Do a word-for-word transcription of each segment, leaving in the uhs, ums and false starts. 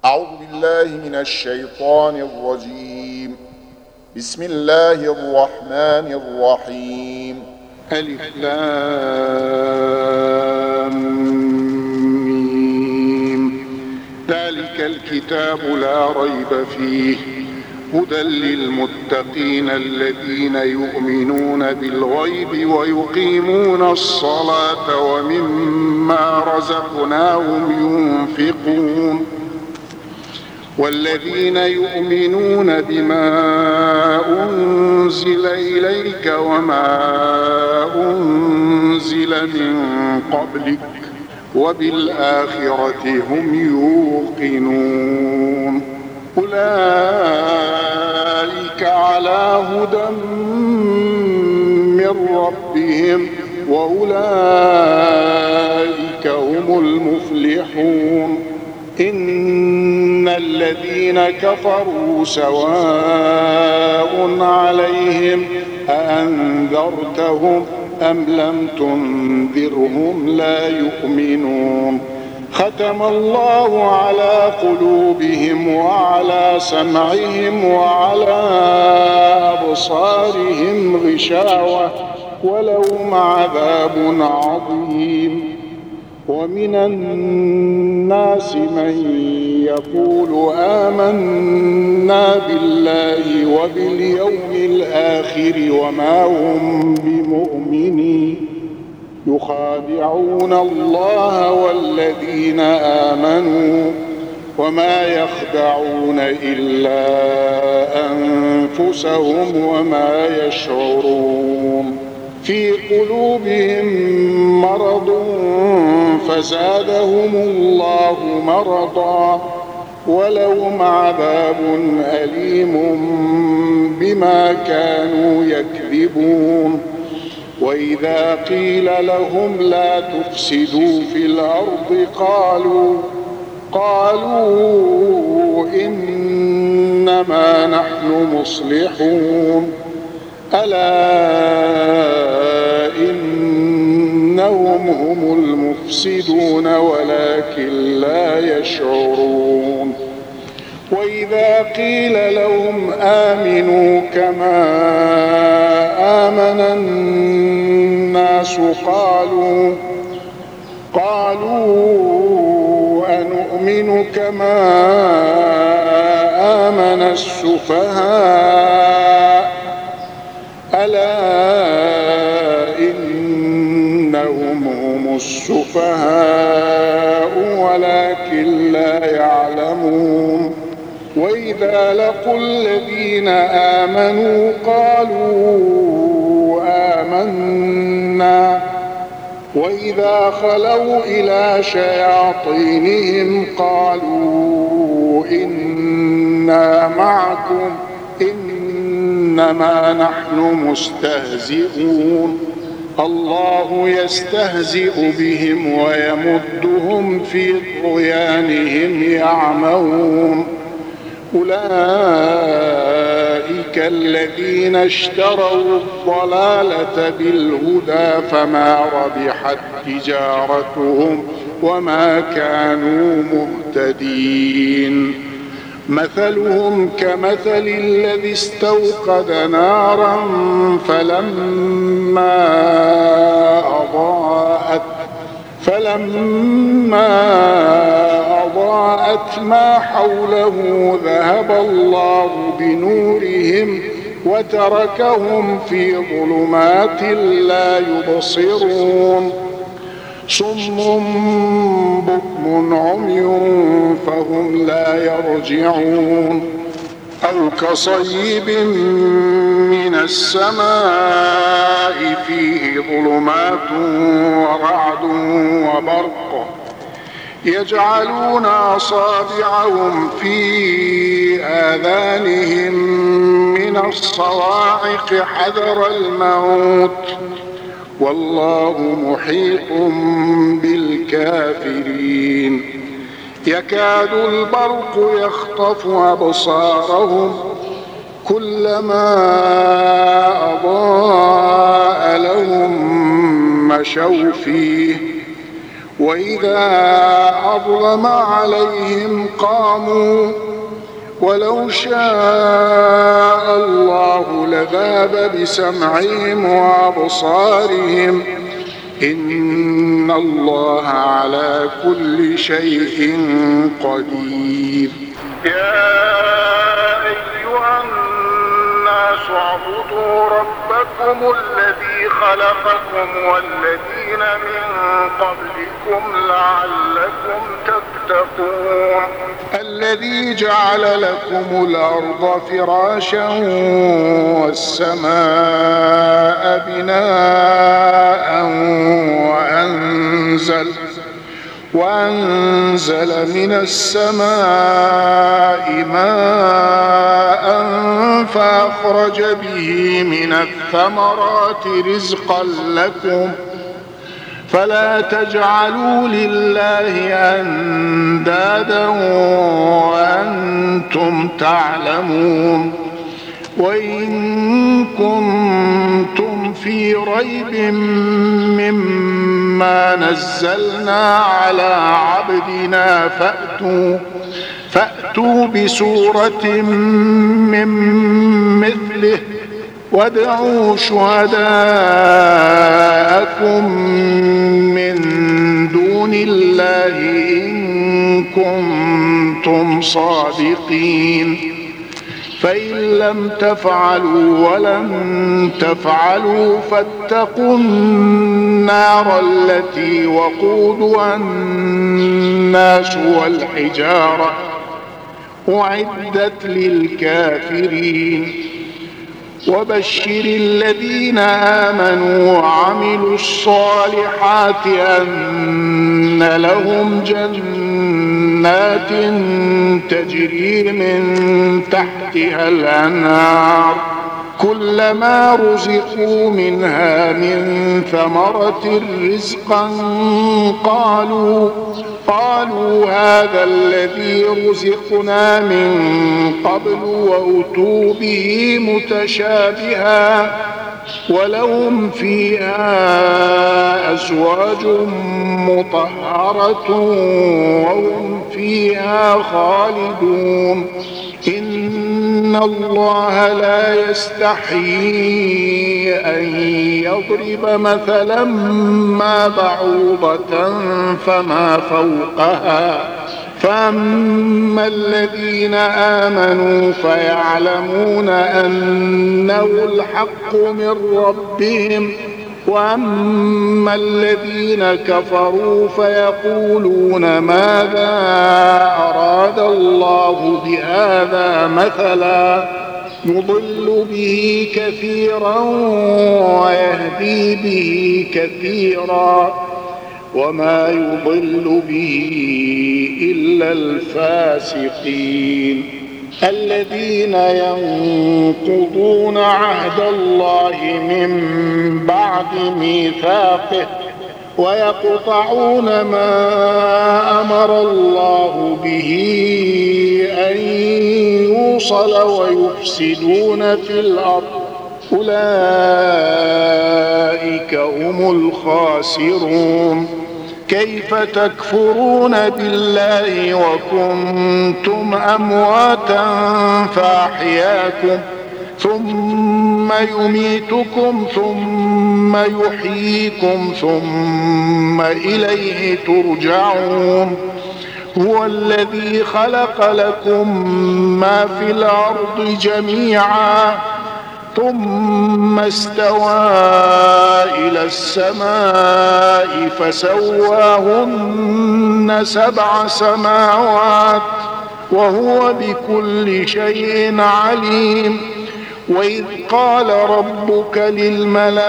أعوذ بالله من الشيطان الرجيم. بسم الله الرحمن الرحيم. ألف لام ميم. ذلك الكتاب لا ريب فيه هدى للمتقين الذين يؤمنون بالغيب ويقيمون الصلاة ومما رزقناهم ينفقون والذين يؤمنون بما أنزل إليك وما أنزل من قبلك وبالآخرة هم يوقنون أولئك على هدى من ربهم وأولئك هم المفلحون. إن الذين كفروا سواء عليهم أأنذرتهم أم لم تنذرهم لا يؤمنون. ختم الله على قلوبهم وعلى سمعهم وعلى أبصارهم غشاوة ولهم عذاب عظيم. ومن الناس من يقول آمنا بالله وباليوم الآخر وما هم بمؤمنين يخادعون الله والذين آمنوا وما يخدعون إلا أنفسهم وما يشعرون. في قلوبهم مرض فزادهم الله مرضا ولهم عذاب أليم بما كانوا يكذبون. وإذا قيل لهم لا تفسدوا في الأرض قالوا قالوا إنما نحن مصلحون ألا إنهم هم المفسدون ولكن لا يشعرون. وإذا قيل لهم آمنوا كما آمن الناس قالوا قالوا أنؤمن كما آمن السفهاء ألا إنهم هم السفهاء ولكن لا يعلمون. وإذا لقوا الذين آمنوا قالوا آمنا وإذا خلوا إلى شياطينهم قالوا إنا معكم إنما نحن مستهزئون. الله يستهزئ بهم ويمدهم في طغيانهم يعمهون. أولئك الذين اشتروا الضلالة بالهدى فما ربحت تجارتهم وما كانوا مهتدين. مثلهم كمثل الذي استوقد نارا فلما أضاءت فلما أضاءت ما حوله ذهب الله بنورهم وتركهم في ظلمات لا يبصرون. صم بكم عمي فهم لا يرجعون. أو كصيب من السماء فيه ظلمات ورعد وبرق يجعلون أصابعهم في آذانهم من الصواعق حذر الموت والله محيط بالكافرين. يكاد البرق يخطف أبصارهم كلما أضاء لهم مشوا فيه وإذا أظلم عليهم قاموا ولو شاء الله لذهب بسمعهم وأبصارهم إن الله على كل شيء قدير. يا أيها الناس اعبدوا ربكم الذي خلقكم والذين من قبلكم لعلكم تتقون. الذي جعل لكم الأرض فراشا والسماء بناء وأنزل وأنزل من السماء ماء فأخرج به من الثمرات رزقا لكم فلا تجعلوا لله أندادا وأنتم تعلمون. وإن كنتم في ريب مما نزلنا على عبدنا فأتوا فأتوا بسورة من مثله وادعوا شهداءكم من دون الله إن كنتم صادقين. فإن لم تفعلوا ولم تفعلوا فاتقوا النار التي وقودها الناس والحجارة أعدت للكافرين. وبشر الذين آمنوا وعملوا الصالحات أن لهم جنات تجري من تحتها الأنهار كلما رزقوا منها من ثمرة رزقا قالوا قالوا هذا الذي رزقنا من قبل وأتوا به متشابها ولهم فيها أزواج مطهرة وهم فيها خالدون. إن الله لا يستحيي أن يضرب مثلا ما بعوضة فما فوقها فأما الذين آمنوا فيعلمون أنه الحق من ربهم وأما الذين كفروا فيقولون ماذا أراد الله بهذا مثلا يضل به كثيرا ويهدي به كثيرا وما يضل به إلا الفاسقين الذين ينقضون عهد الله من بعد ميثاقه ويقطعون ما أمر الله به أن يوصل ويفسدون في الأرض أولئك هم الخاسرون. كيف تكفرون بالله وكنتم أمواتا فأحياكم ثم يميتكم ثم يحييكم ثم إليه ترجعون. هو الذي خلق لكم ما في الأرض جميعا ثم استوى إلى السماء فسواهن سبع سماوات وهو بكل شيء عليم. وإذ قال ربك للملائكة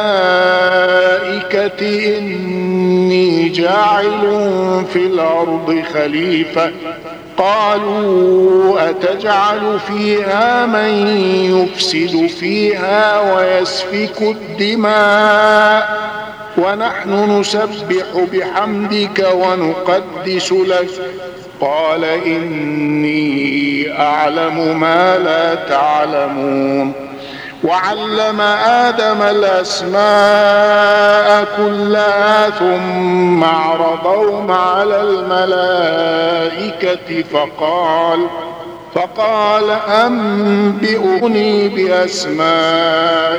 إني جاعل في الأرض خليفة قالوا أتجعل فيها من يفسد فيها ويسفك الدماء ونحن نسبح بحمدك ونقدس لك قال إني أعلم ما لا تعلمون. وعلم آدم الأسماء كلها ثم عرضهم على الملائكة فقال فقال أنبئوني بأسماء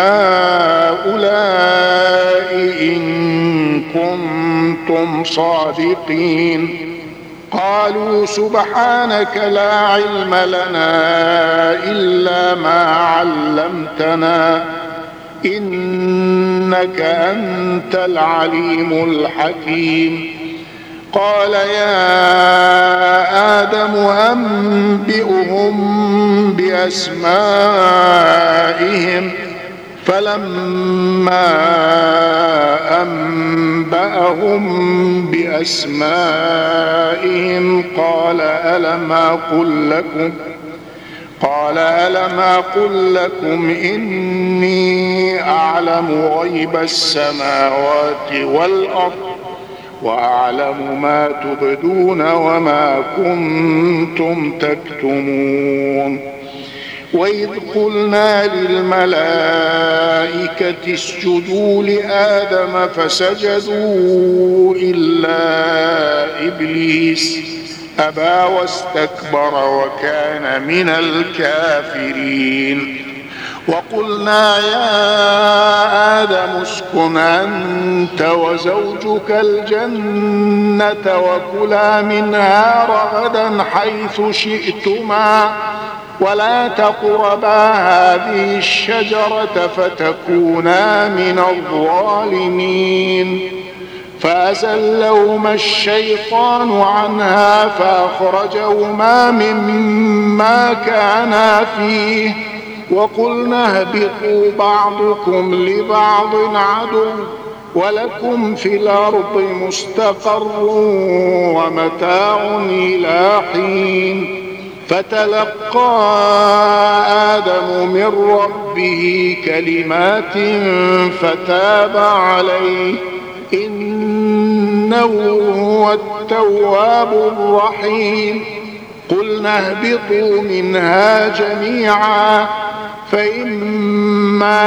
هؤلاء إن كنتم صادقين. قالوا سبحانك لا علم لنا إلا ما علمتنا إنك أنت العليم الحكيم. قال يا آدم أنبئهم بأسمائهم فلما أنبأهم بأسمائهم قال ألم أقل لكم قال ألم أقل لكم إني أعلم غيب السماوات والأرض وأعلم ما تبدون وما كنتم تكتمون. وإذ قلنا للملائكة اسجدوا لآدم فسجدوا إلا إبليس أبى واستكبر وكان من الكافرين. وقلنا يا آدم اسكن أنت وزوجك الجنة وكلا منها رغدا حيث شئتما ولا تقربا هذه الشجرة فتكونا من الظالمين. فأزلهما الشيطان عنها فأخرجهما مما كانا فيه وقلنا اهبطوا بعضكم لبعض عدو ولكم في الأرض مستقر ومتاع إلى حين. فتلقى آدم من ربه كلمات فتاب عليه إنه هو التواب الرحيم. قلنا اهبطوا منها جميعا فإما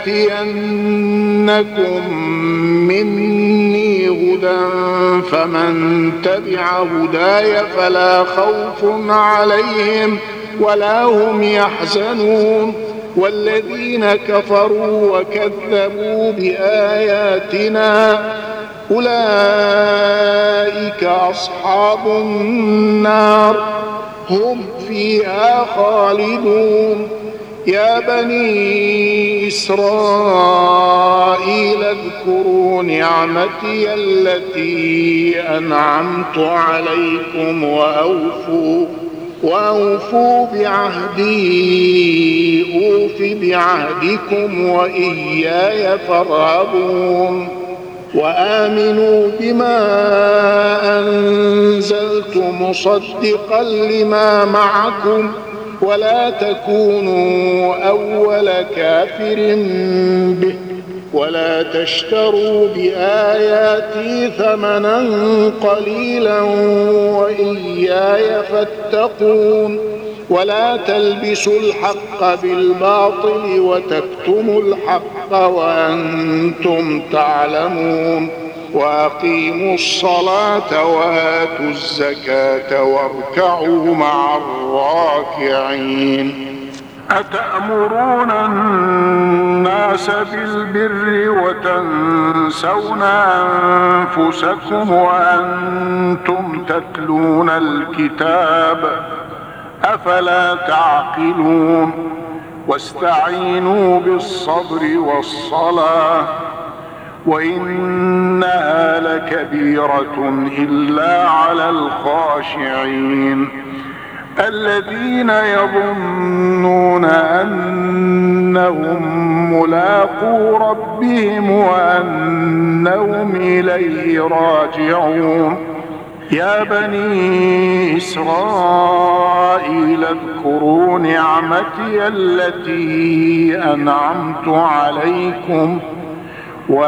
يأتينكم مني هدى فمن تبع هداي فلا خوف عليهم ولا هم يحزنون. والذين كفروا وكذبوا بآياتنا أولئك أصحاب النار هم فيها خالدون. يا بني إسرائيل اذكروا نعمتي التي أنعمت عليكم وأوفوا وأوفوا بعهدي أوف بعهدكم وإياي فارهبون. وآمنوا بما أنزلت مصدقا لما معكم ولا تكونوا أول كافر به ولا تشتروا بآياتي ثمنا قليلا وإياي فاتقون. ولا تلبسوا الحق بالباطل وتكتموا الحق وأنتم تعلمون. وأقيموا الصلاة وآتوا الزكاة واركعوا مع الراكعين. أتأمرون الناس بالبر وتنسون أنفسكم وأنتم تتلون الكتاب أفلا تعقلون. واستعينوا بالصبر والصلاة وإنها لكبيرة إلا على الخاشعين الذين يظنون أنهم ملاقو ربهم وأنهم إليه راجعون. يا بني إسرائيل اذكروا نعمتي التي أنعمت عليكم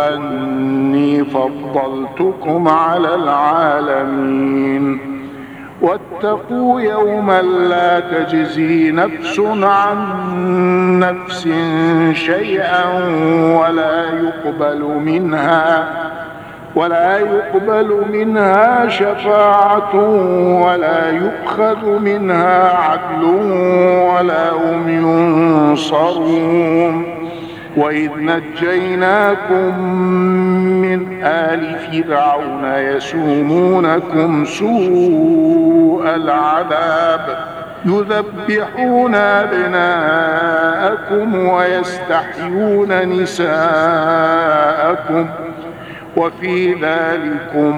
وأني فضلتكم على العالمين. واتقوا يوما لا تجزي نفس عن نفس شيئا ولا يقبل منها ولا يقبل منها شفاعة ولا يؤخذ منها عدل ولا هم ينصرون. وإذ نجيناكم من آل فرعون يسومونكم سوء العذاب يذبحون أبناءكم ويستحيون نساءكم وفي ذلكم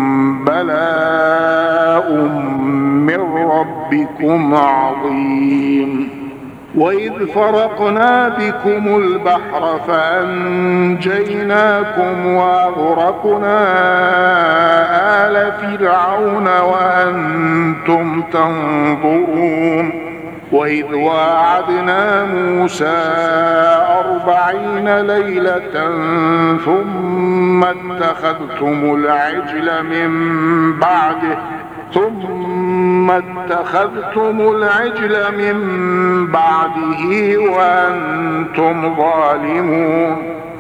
بلاء من ربكم عظيم. وإذ فرقنا بكم البحر فأنجيناكم وأغرقنا آل فرعون وأنتم تنظرون. وإذ واعدنا موسى أربعين ليلة ثم اتخذتم العجل من بعده ثم اتخذتم العجل من بعده وأنتم ظالمون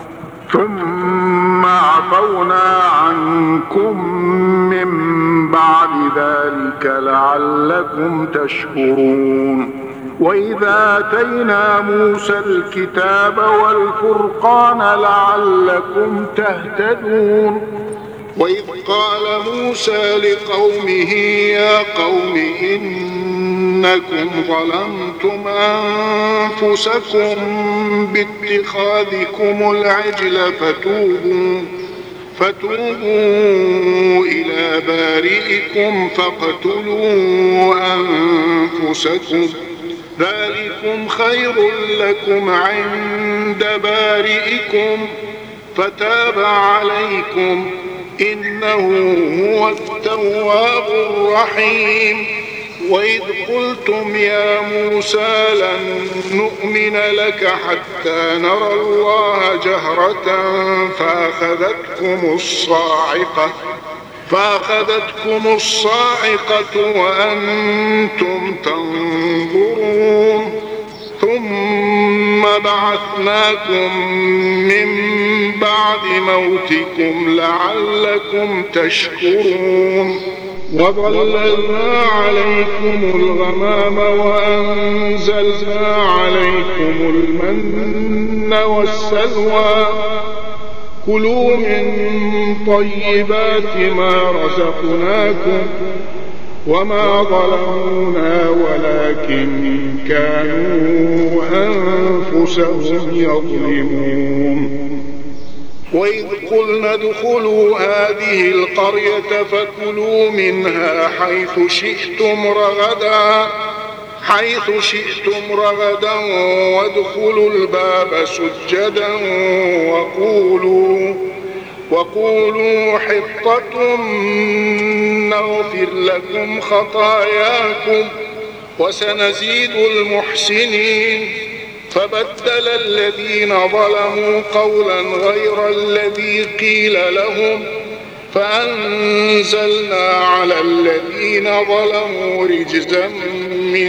ثم عفونا عنكم من بعد ذلك لعلكم تشكرون. وإذا آتينا موسى الكتاب والفرقان لعلكم تهتدون. وإذ قال موسى لقومه يا قوم إنكم ظلمتم أنفسكم باتخاذكم العجل فتوبوا فتوبوا إلى بارئكم فاقتلوا أنفسكم ذلكم خير لكم عند بارئكم فتاب عليكم إنه هو التواب الرحيم. وإذ قلتم يا موسى لن نؤمن لك حتى نرى الله جهرة فأخذتكم الصاعقة فأخذتكم الصاعقة وأنتم تنظرون ثم بعثناكم من بعد موتكم لعلكم تشكرون. وظللنا عليكم الغمام وأنزلنا عليكم المن والسلوى كلوا من طيبات ما رزقناكم وما ظلمونا ولكن كانوا أنفسهم يظلمون. وإذ قلنا ادخلوا هذه القرية فكلوا منها حيث شئتم رغدا حيث شئتم رغدا وادخلوا الباب سجدا وقولوا وقولوا حطة نغفر لكم خطاياكم وسنزيد المحسنين. فبدل الذين ظلموا قولا غير الذي قيل لهم فأنزلنا على الذين ظلموا رجزا من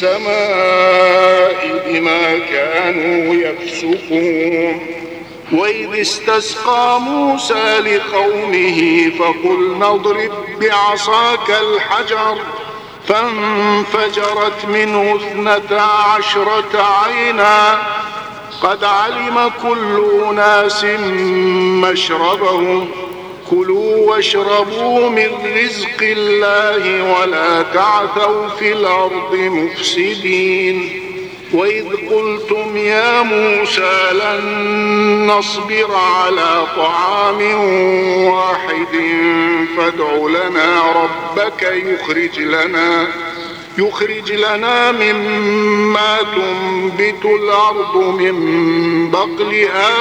السماء بما كانوا يفسقون. وإذ استسقى موسى لقومه فقلنا اضرب بعصاك الحجر فانفجرت منه اثنتا عشرة عينا قد علم كل أناس مشربهم كلوا واشربوا من رزق الله ولا تعثوا في الأرض مفسدين. وإذ قلتم يا موسى لن نصبر على طعام واحد فادع لنا ربك يخرج لنا يخرج لنا مما تنبت الأرض من بقلها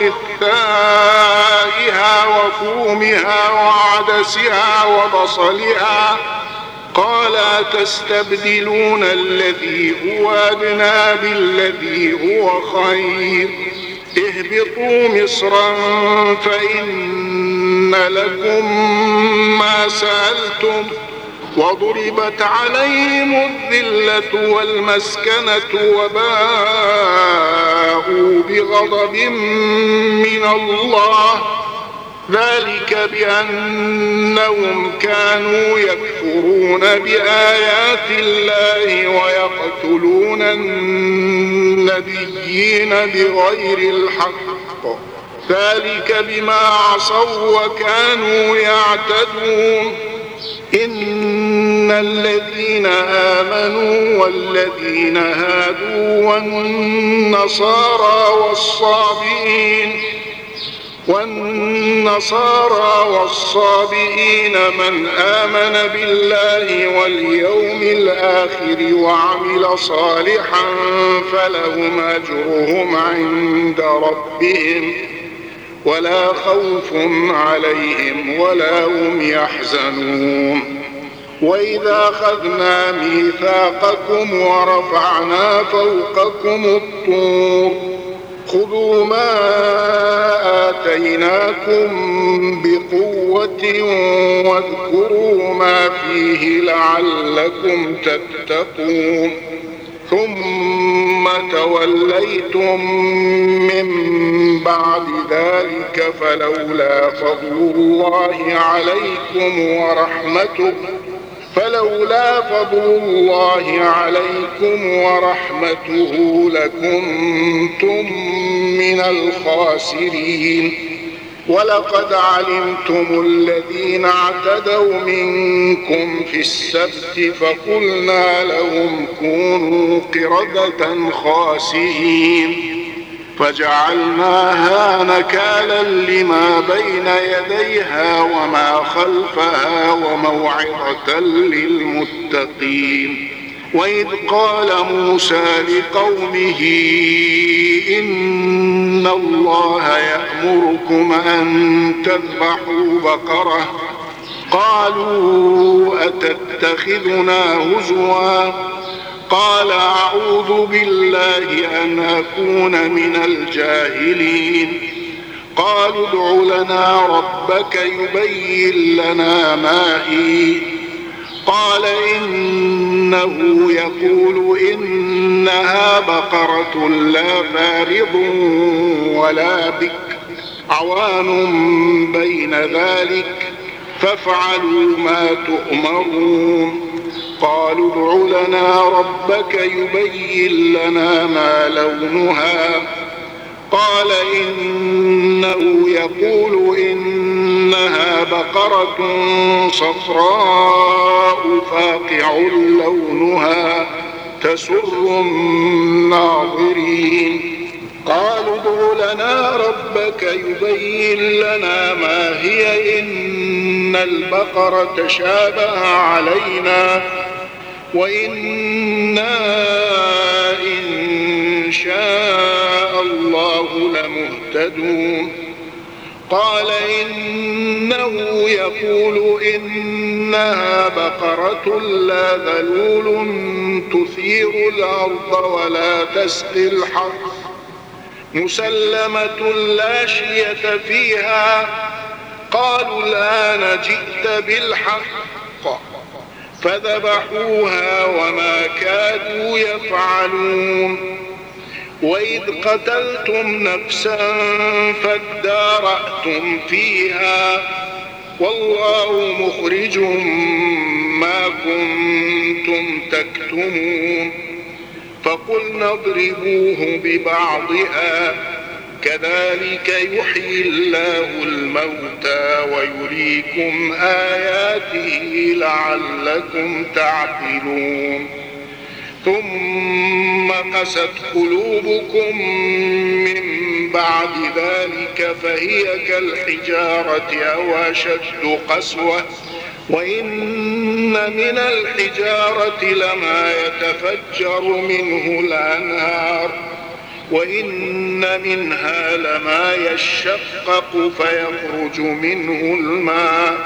وقثائها وفومها وعدسها وبصلها قال تستبدلون الذي هو أدنى بالذي هو خير اهبطوا مصرا فإن لكم ما سألتم وضربت عليهم الذلة والمسكنة وباءوا بغضب من الله ذلك بأنهم كانوا يكفرون بآيات الله ويقتلون النبيين بغير الحق ذلك بما عصوا وكانوا يعتدون إن الذين آمنوا والذين هادوا والنصارى والصابئين والنصارى والصابئين من آمن بالله واليوم الآخر وعمل صالحا فلهم أجرهم عند ربهم ولا خوف عليهم ولا هم يحزنون وإذا أخذنا ميثاقكم ورفعنا فوقكم الطور خذوا ما آتيناكم بقوة واذكروا ما فيه لعلكم تتقون ثم توليتم من بعد ذلك فلولا فضل الله عليكم ورحمته فلولا فضل الله عليكم ورحمته لكنتم من الخاسرين ولقد علمتم الذين اعتدوا منكم في السبت فقلنا لهم كونوا قردة خاسئين فجعلناها نكالا لما بين يديها وما خلفها وموعظة للمتقين وإذ قال موسى لقومه إن الله يأمركم أن تذبحوا بقرة قالوا أتتخذنا هزوا قال أعوذ بالله أن أكون من الجاهلين قالوا ادع لنا ربك يبين لنا ما هي قال إنه يقول إنها بقرة لا فارض ولا بكر عوان بين ذلك فافعلوا ما تؤمرون قالوا ادع لنا ربك يبين لنا ما لونها قال إنه يقول إنها بقرة صفراء فاقع لونها تسر الناظرين قالوا ادع لنا ربك يبين لنا ما هي إن البقرة شابه علينا وإنا إن شاء الله لمهتدون قال إنه يقول إنها بقرة لا ذلول تثير الأرض ولا تسقي الحرث مسلمة لا شية فيها قالوا الآن جئت بالحق فذبحوها وما كادوا يفعلون وإذ قتلتم نفسا فادارأتم فيها والله مخرج ما كنتم تكتمون فقلنا اضربوه ببعضها كذلك يحيي الله الموتى ويريكم آياته لعلكم تعقلون ثم قست قلوبكم من بعد ذلك فهي كالحجارة أو أشد قسوة وإن من الحجارة لما يتفجر منه الأنهار وإن منها لما يشقق فيخرج منه الماء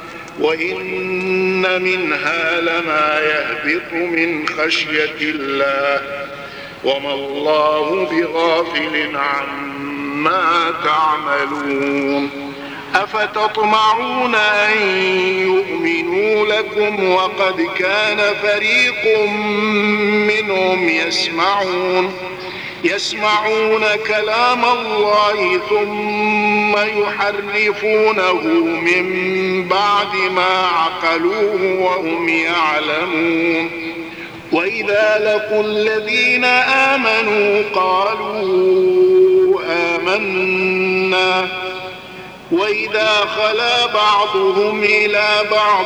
وإن منها لما يهبط من خشية الله وما الله بغافل عما تعملون أفتطمعون أن يؤمنوا لكم وقد كان فريق منهم يسمعون يسمعون كلام الله ثم يحرفونه من بعد ما عقلوه وهم يعلمون. وإذا لقوا الذين آمنوا قالوا آمنا وإذا خلا بعضهم إلى بعض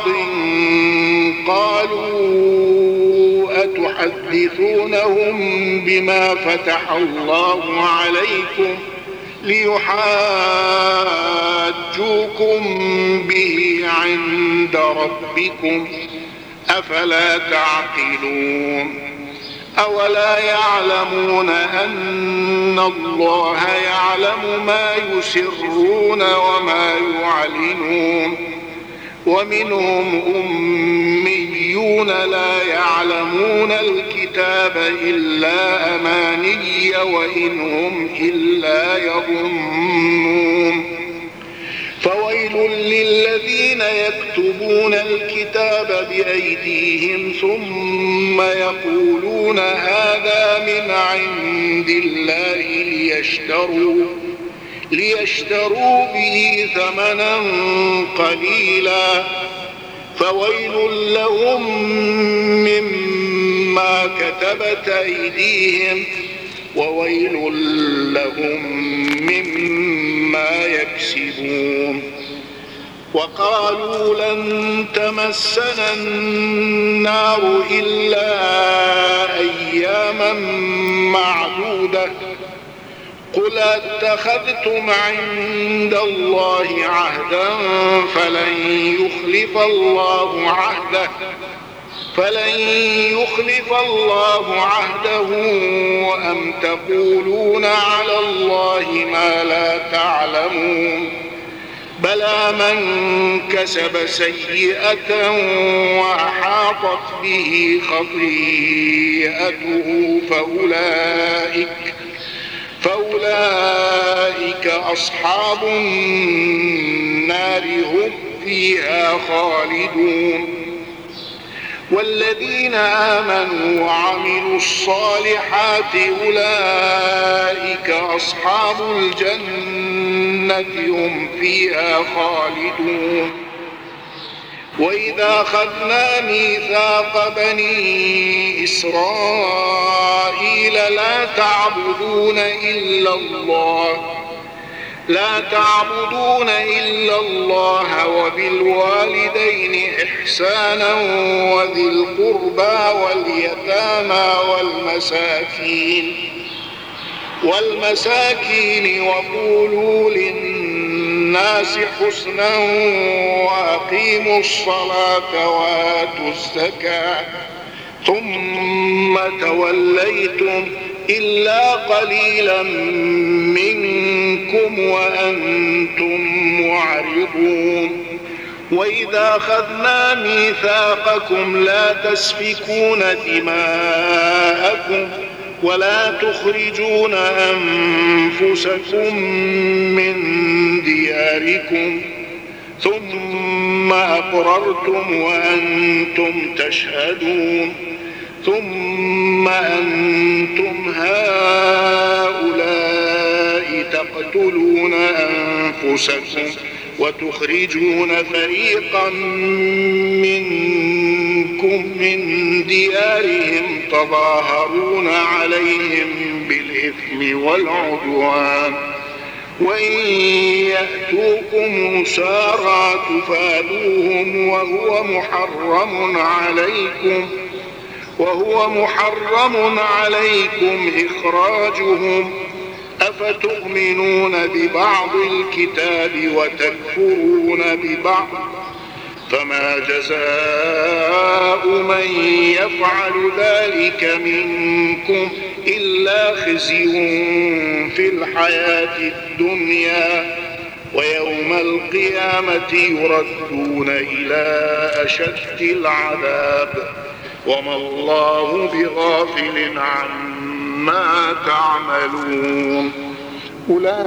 قالوا أتحدثونهم بما فتح الله عليكم ليحاجوكم به عند ربكم أفلا تعقلون. أولا يعلمون أن الله يعلم ما يسرون وما يعلنون. ومنهم أميون لا يعلمون الكتاب إلا أماني وإن هم إلا يظنون. فويل للذين يكتبون الكتاب بأيديهم ثم يقولون هذا من عند الله ليشتروا, ليشتروا به ثمنا قليلا فويل لهم مما كتبت أيديهم وويل لهم مما يكسبون. وقالوا لن تمسنا النار إلا أياما معدودة قل اتخذتم عند الله عهدا فلن يخلف الله عهده فلن يخلف الله عهده أم تقولون على الله ما لا تعلمون. بلى من كسب سيئة وأحاطت به خطيئته فأولئك فأولئك أصحاب النار هم فيها خالدون. والذين آمنوا وعملوا الصالحات أولئك أصحاب الجنة هم فيها خالدون. وإذا أخذنا ميثاق بني إسرائيل لا تعبدون إلا الله لا تعبدون إلا الله وبالوالدين إحسانا وذي القربى واليتامى والمساكين والمساكين وقولوا للناس حسنا وأقيموا الصلاة وآتوا الزكاة ثم توليتم إلا قليلا منكم وأنتم معرضون. وإذا أخذنا ميثاقكم لا تسفكون دماءكم ولا تخرجون أنفسكم من دياركم ثم أقررتم وأنتم تشهدون ثم أنتم هؤلاء تقتلون أنفسكم وتخرجون فريقا منكم من ديارهم تظاهرون عليهم بالإثم والعدوان وإن يأتوكم أسارى تفادوهم وهو محرم عليكم وهو محرم عليكم إخراجهم أفتؤمنون ببعض الكتاب وتكفرون ببعض فما جزاء من يفعل ذلك منكم إلا خزي في الحياة الدنيا ويوم القيامة يردون إلى أشد العذاب وما الله بغافل عما تعملون. أولئك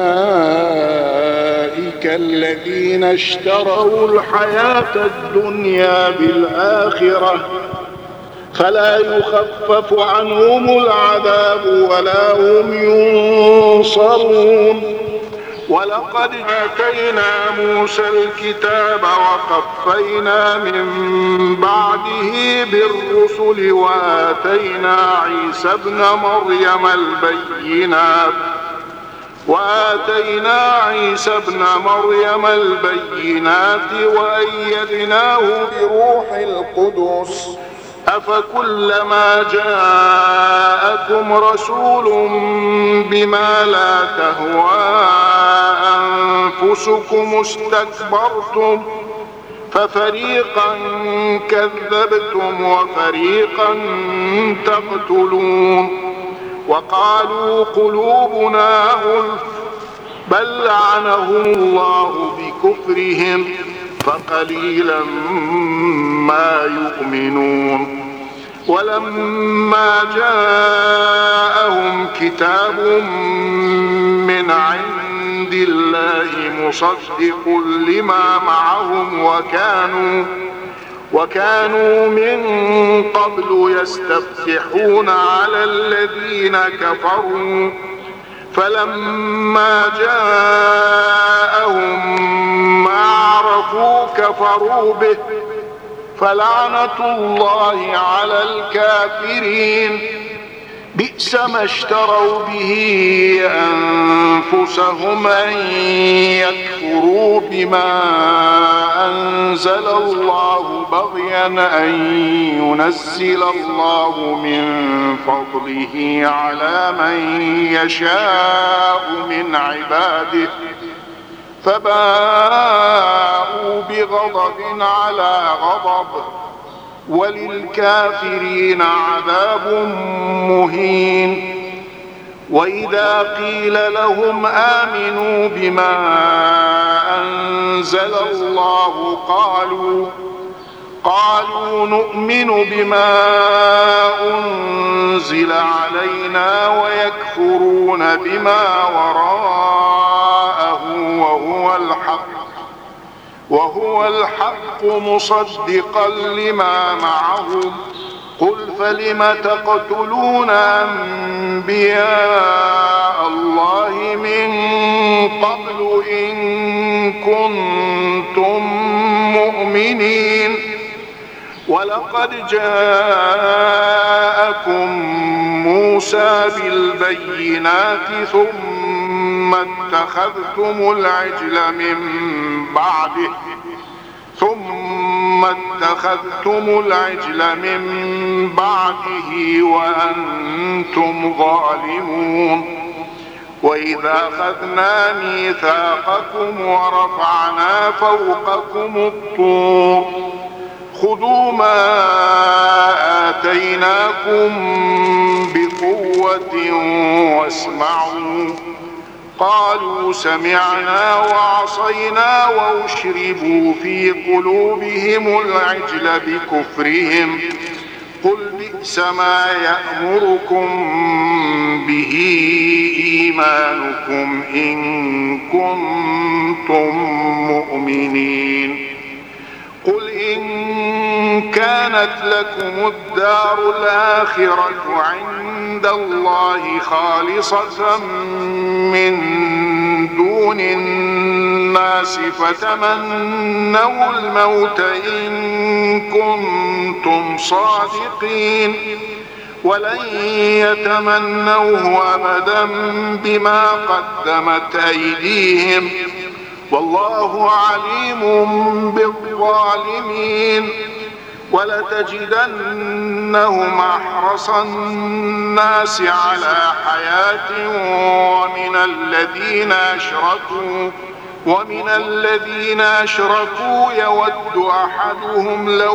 الذين اشتروا الحياة الدنيا بالآخرة فلا يخفف عنهم العذاب ولا هم ينصرون. ولقد آتينا موسى الكتاب وقفينا من بعده بالرسل وآتينا عيسى ابن مريم البينات وآتينا عيسى ابن مريم البينات وأيدناه بروح القدس أفكلما جاءكم رسول بما لا تهوى أنفسكم استكبرتم ففريقا كذبتم وفريقا تقتلون. وقالوا قلوبنا غلف بل لعنهم الله بكفرهم فقليلا ما يؤمنون. ولما جاءهم كتاب من عند الله مصدق لما معهم وكانوا وكانوا من قبل يستفتحون على الذين كفروا فلما جاءهم ما عرفوا كفروا به فلعنة الله على الكافرين. بئس ما اشتروا به أنفسهم أن يكفروا بما أنزل الله بغيا أن ينزل الله من فضله على من يشاء من عباده فباءوا بغضب على غضب وللكافرين عذاب مهين. وإذا قيل لهم آمنوا بما أنزل الله قالوا قالوا نؤمن بما أنزل علينا ويكفرون بما وراءه وهو الحق وهو الحق مصدقا لما معهم. قل فلم تقتلون أنبياء الله من قبل إن كنتم مؤمنين. ولقد جاءكم موسى بالبينات ثم اتخذتم العجل من بعده ثم اتخذتم العجل من بعده وأنتم ظالمون. وإذا أخذنا ميثاقكم ورفعنا فوقكم الطور خذوا ما آتيناكم بقوة واسمعوا قالوا سمعنا وعصينا وأشربوا في قلوبهم العجل بكفرهم. قل بئس ما يأمركم به إيمانكم إن كنتم مؤمنين. قل إن كانت لكم الدار الآخرة عند الله خالصة من دون الناس فتمنوا الموت إن كنتم صادقين ولن يتمنوه أبدا بما قدمت أيديهم والله عليم بالظالمين. ولتجدنهم أحرص الناس على حياة ومن الذين أشركوا ومن الذين أشركوا يود أحدهم لو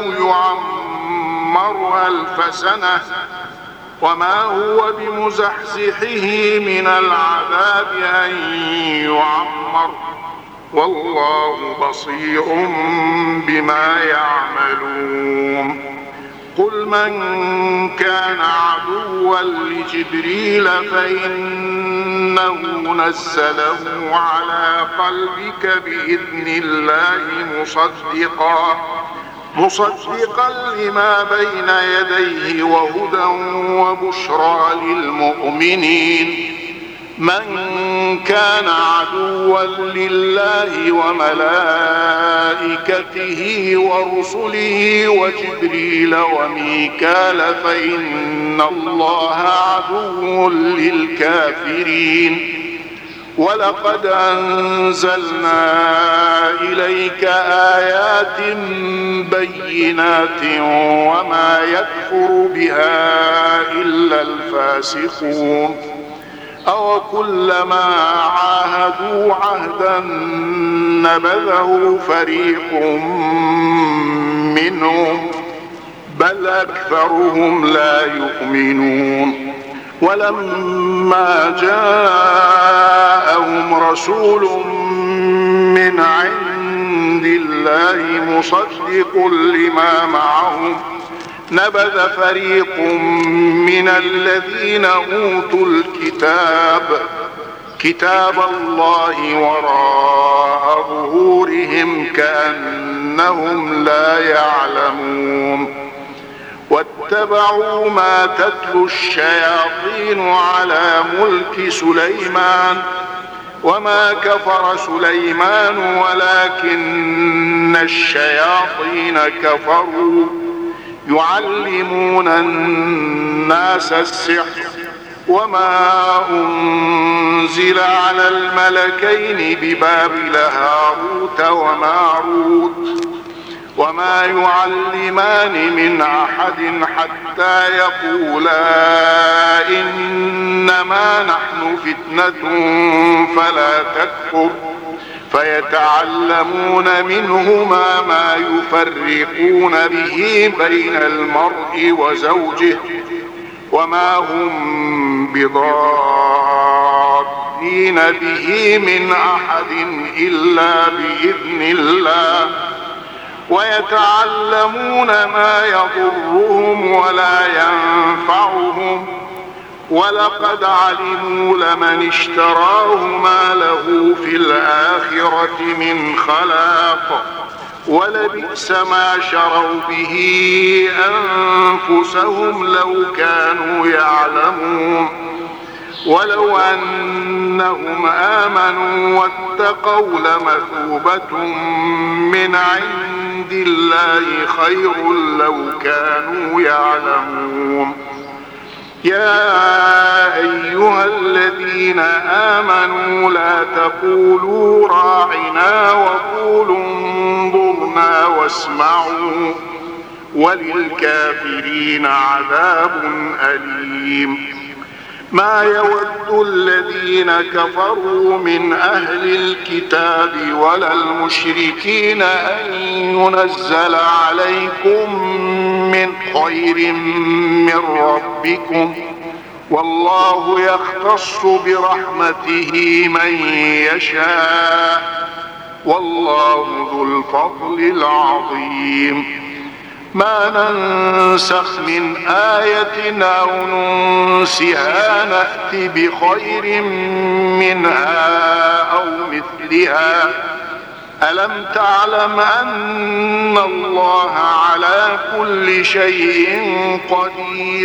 يعمر ألف سنة وما هو بمزحزحه من العذاب أن يعمر والله بصير بما يعملون. قل من كان عدوا عدوا لجبريل فإنه نزله على قلبك بإذن الله مصدقا مصدقا لما بين يديه وهدى وبشرى للمؤمنين. من كان عدوا لله وملائكته ورسله وجبريل وميكال فإن الله عدو للكافرين. ولقد أنزلنا إليك آيات بينات وما يكفر بها إلا الفاسقون. أو كلما عاهدوا عهدا نبذه فريق منهم بل أكثرهم لا يؤمنون. ولما جاءهم رسول من عند الله مصدق لما معهم نبذ فريق من الذين أوتوا الكتاب كتاب الله وراء ظهورهم كأنهم لا يعلمون. واتبعوا ما تتلو الشياطين على ملك سليمان وما كفر سليمان ولكن الشياطين كفروا يعلمون الناس السحر وما أنزل على الملكين ببابل هاروت وماروت وما يعلمان من أحد حتى يقولا إنما نحن فتنة فلا تكفر فيتعلمون منهما ما يفرقون به بين المرء وزوجه وما هم بضارين به من أحد إلا بإذن الله ويتعلمون ما يضرهم ولا ينفعهم ولقد علموا لمن اشتراه ما له في الآخرة من خلاق ولبئس ما شروا به أنفسهم لو كانوا يعلمون. ولو أنهم آمنوا واتقوا لمثوبة من عند الله خير لو كانوا يعلمون. يا أيها الذين آمنوا لا تقولوا راعنا وقولوا انظرنا واسمعوا وللكافرين عذاب أليم. ما يود الذين كفروا من أهل الكتاب ولا المشركين أن ينزل عليكم من خير من ربكم والله يختص برحمته من يشاء والله ذو الفضل العظيم. ما ننسخ من آية أو ننسها نأت بخير منها أو مثلها. ألم تعلم أن الله على كل شيء قدير؟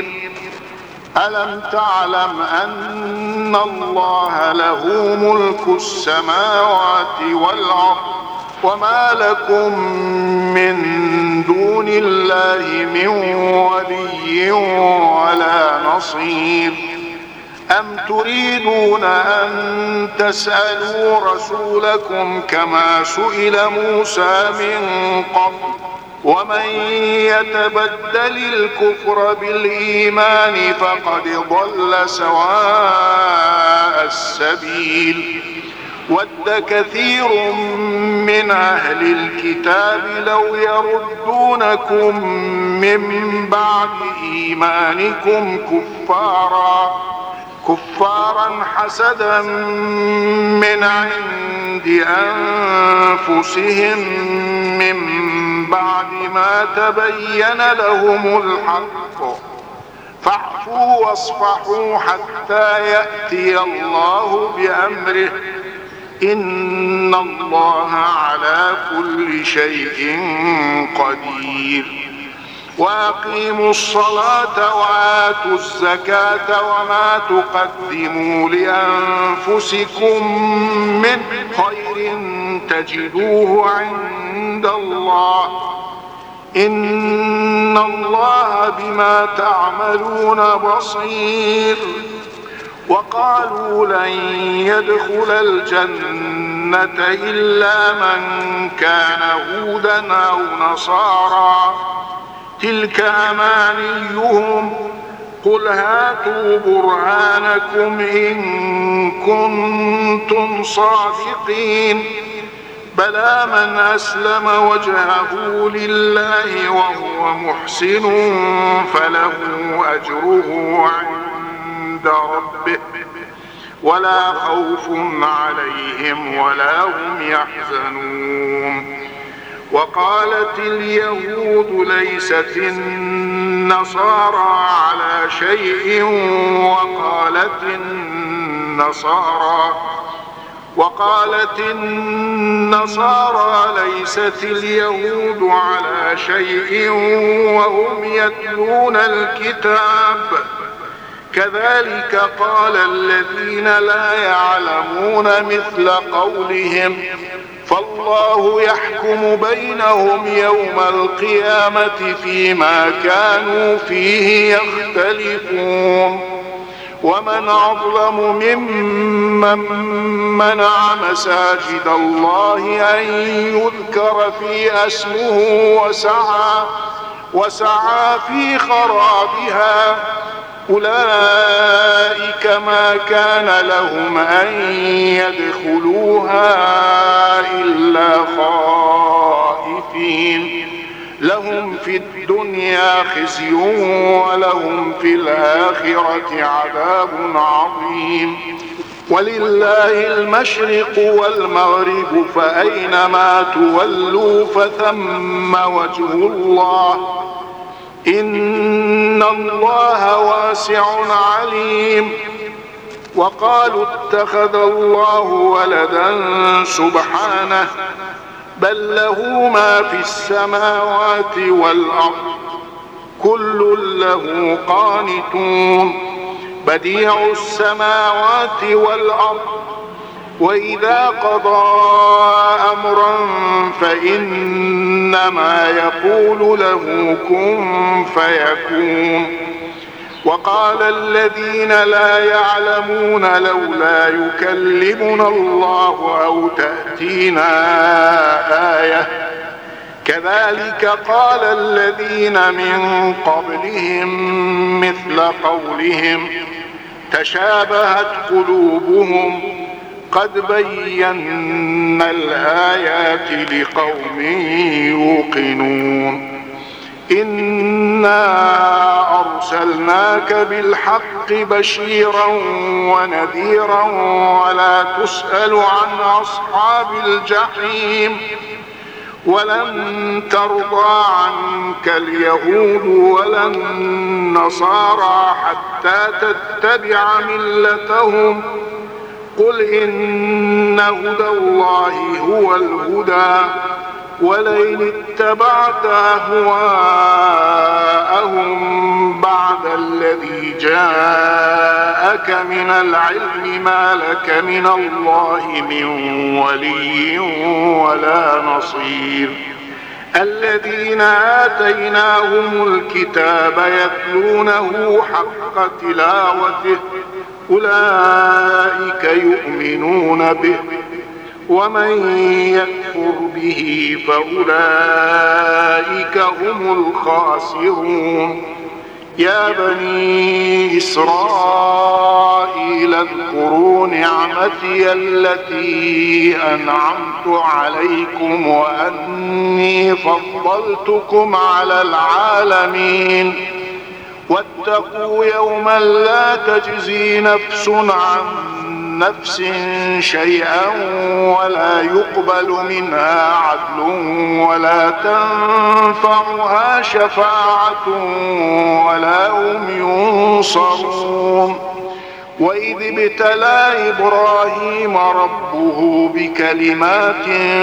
ألم تعلم أن الله له ملك السماوات والأرض وما لكم من دون الله من ولي ولا نصير. أم تريدون أن تسألوا رسولكم كما سئل موسى من قبل ومن يتبدل الكفر بالإيمان فقد ضل سواء السبيل. ود كثير من أهل الكتاب لو يردونكم من بعد إيمانكم كفارا كفارا حسدا من عند أنفسهم من بعد ما تبين لهم الحق فاعفوا فاعفوا واصفحوا حتى يأتي الله بأمره إن الله على كل شيء قدير. وأقيموا الصلاة وآتوا الزكاة وما تقدموا لأنفسكم من خير تجدوه عند الله إن الله بما تعملون بصير. وقالوا لن يدخل الجنة إلا من كان هودا أو نصارى تلك أمانيهم قل هاتوا برهانكم إن كنتم صادقين بلى من أسلم وجهه لله وهو محسن فله أجره عند ربه ولا خوف عليهم ولا هم يحزنون. وقالت اليهود ليست النصارى على شيء وقالت النصارى وقالت النصارى ليست اليهود على شيء وهم يتلون الكتاب كذلك قال الذين لا يعلمون مثل قولهم فالله يحكم بينهم يوم القيامة فيما كانوا فيه يختلفون. ومن أظلم ممن منع مساجد الله أن يذكر في اسمه وسعى, وسعى في خرابها أولئك ما كان لهم أن يدخلوها إلا خائفين لهم في الدنيا خزي ولهم في الآخرة عذاب عظيم. ولله المشرق والمغرب فأينما تولوا فثم وجه الله إن الله واسع عليم. وقالوا اتخذ الله ولدا سبحانه بل له ما في السماوات والأرض كل له قانتون بديع السماوات والأرض وإذا قضى أمرا فإنما يقول له كن فيكون. وقال الذين لا يعلمون لولا يكلمنا الله أو تأتينا آية كذلك قال الذين من قبلهم مثل قولهم تشابهت قلوبهم قد بينا الآيات لقوم يوقنون. إنا أرسلناك بالحق بشيرا ونذيرا ولا تسأل عن أصحاب الجحيم ولن ترضى عنك اليهود ولا النصارى حتى تتبع ملتهم قل إن هدى الله هو الهدى ولئن اتبعت أهواءهم بعد الذي جاءك من العلم ما لك من الله من ولي ولا نصير. الذين آتيناهم الكتاب يتلونه حق تلاوته أولئك يؤمنون به ومن يكفر به فأولئك هم الخاسرون. يا بني إسرائيل اذكروا نعمتي التي أنعمت عليكم وأني فضلتكم على العالمين واتقوا يوما لا تجزي نفس عن نفس شيئا ولا يقبل منها عدل ولا تنفعها شفاعة ولا هم ينصرون. وإذ ابتلى إبراهيم ربه بكلمات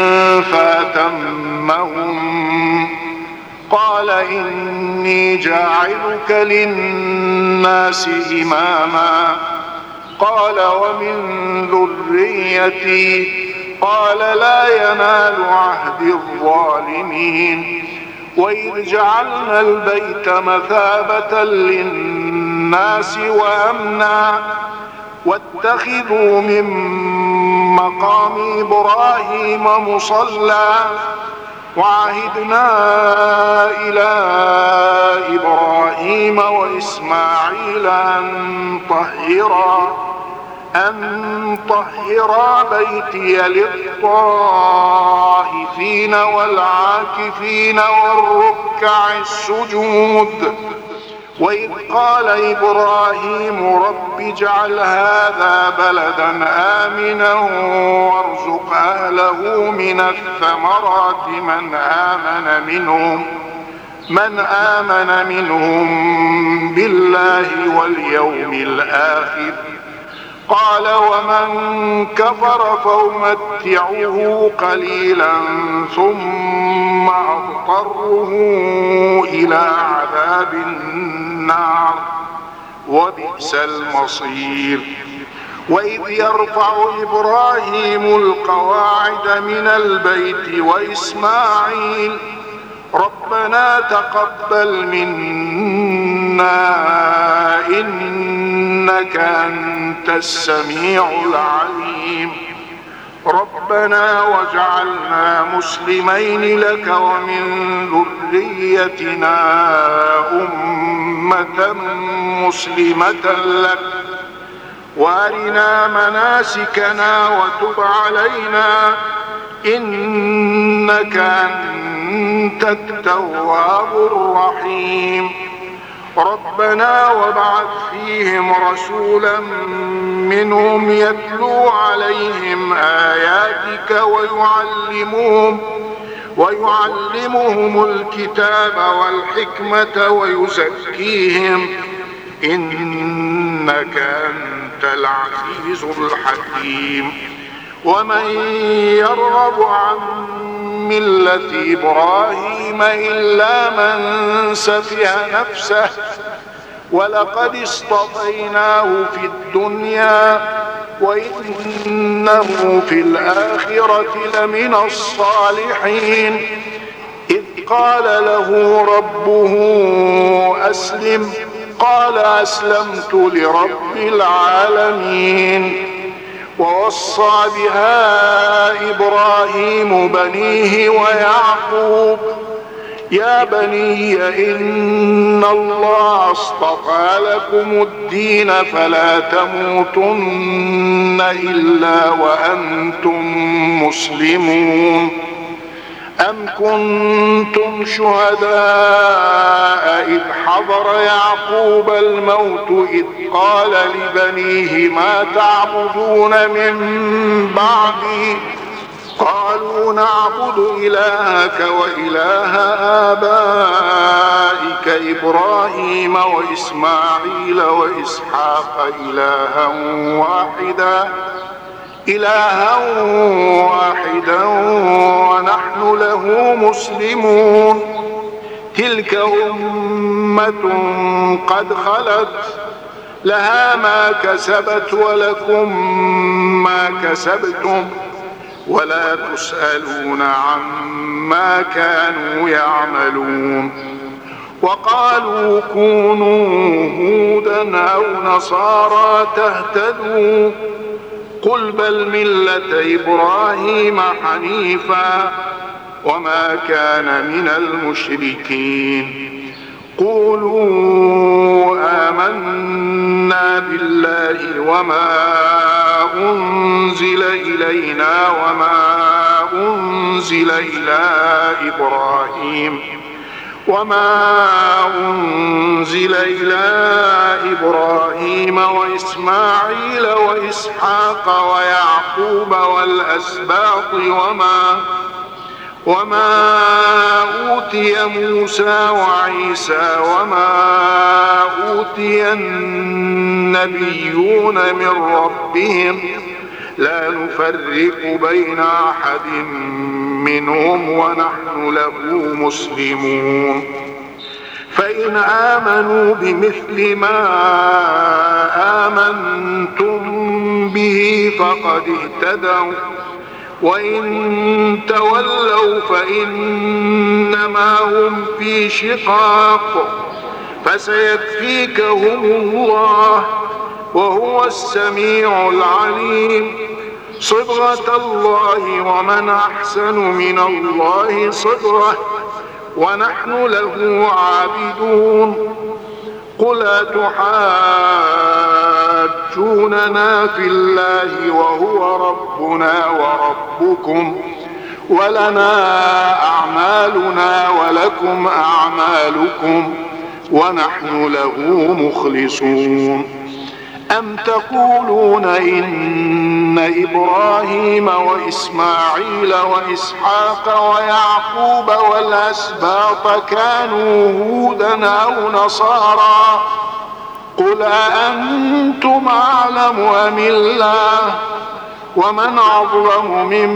فأتمهم قال إني جاعلك للناس إماما قال ومن ذريتي قال لا ينال عهد الظالمين. وإذ جعلنا البيت مثابة للناس وأمنا واتخذوا من مقام إبراهيم مصلى وعهدنا إلى إبراهيم وإسماعيل أن طهرا أن طهرا بيتي للطائفين والعاكفين والركع السجود. وإذ قال إبراهيم رب اجعل هذا بلدا آمنا وارزق أهله من الثمرات من آمن منهم من آمن منهم بالله واليوم الآخر قال ومن كفر فأمتعه قليلا ثم أضطره إلى عذاب النار وبئس المصير. وإذ يرفع إبراهيم القواعد من البيت وإسماعيل ربنا تقبل منا إنك أنت السميع العليم ربنا واجعلنا مسلمين لك ومن ذريتنا أمة مسلمة لك وارنا مناسكنا وتب علينا إنك أنت التواب الرحيم. ربنا وابعث فيهم رسولا منهم يتلو عليهم آياتك ويعلمهم ويعلمهم الكتاب والحكمة ويزكيهم إنك أنت العزيز الحكيم. ومن يرغب عن ملة إبراهيم إلا من سفه نفسه ولقد اصطفيناه في الدنيا وإنه في الآخرة لمن الصالحين. إذ قال له ربه أسلم قال أسلمت لرب العالمين. ووصى بها إبراهيم بنيه ويعقوب يا بني إن الله اصطفى لكم الدين فلا تموتن إلا وأنتم مسلمون. أم كنتم شهداء إذ حضر يعقوب الموت إذ قال لبنيه ما تعبدون من بعدي قالوا نعبد إلهك وإله آبائك إبراهيم وإسماعيل وإسحاق إلها واحدا إلها واحدا ونحن له مسلمون. تلك أمة قد خلت لها ما كسبت ولكم ما كسبتم ولا تسألون عما كانوا يعملون. وقالوا كونوا هودا أو نصارى تهتدوا قل بل ملة إبراهيم حنيفا وما كان من المشركين. قولوا آمنا بالله وما أنزل إلينا وما أنزل إلى إبراهيم وما أنزل إلى إبراهيم وإسماعيل وإسحاق ويعقوب والأسباط وما وما أوتي موسى وعيسى وما أوتي النبيون من ربهم لا نفرق بين أحد منهم ونحن له مسلمون فإن آمنوا بمثل ما آمنتم به فقد اهتدوا وإن تولوا فإنما هم في شقاق فسيكفيكهم الله وهو السميع العليم صبغة الله ومن أحسن من الله صبغة ونحن له عابدون قل أتحاجوننا في الله وهو ربنا وربكم ولنا أعمالنا ولكم أعمالكم ونحن له مخلصون أم تقولون إن إبراهيم وإسماعيل وإسحاق ويعقوب والأسباط كانوا هودا أو نصارى قل أأنتم أعلم أم الله ومن أظلم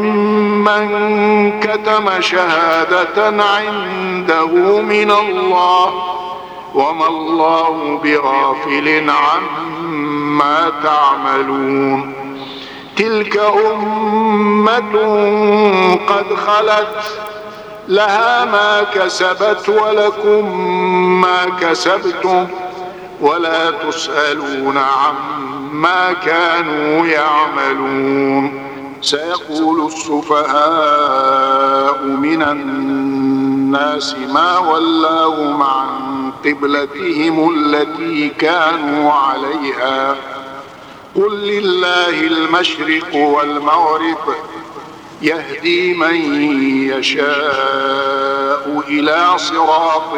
ممن كتم شهادة عنده من الله وما الله بغافل عما تعملون تلك أمة قد خلت لها ما كسبت ولكم ما كسبتم ولا تسألون عما كانوا يعملون سيقول السفهاء من الناس ما ولاهم عن قبلتهم التي كانوا عليها قل لله المشرق والمغرب يهدي من يشاء إلى صراط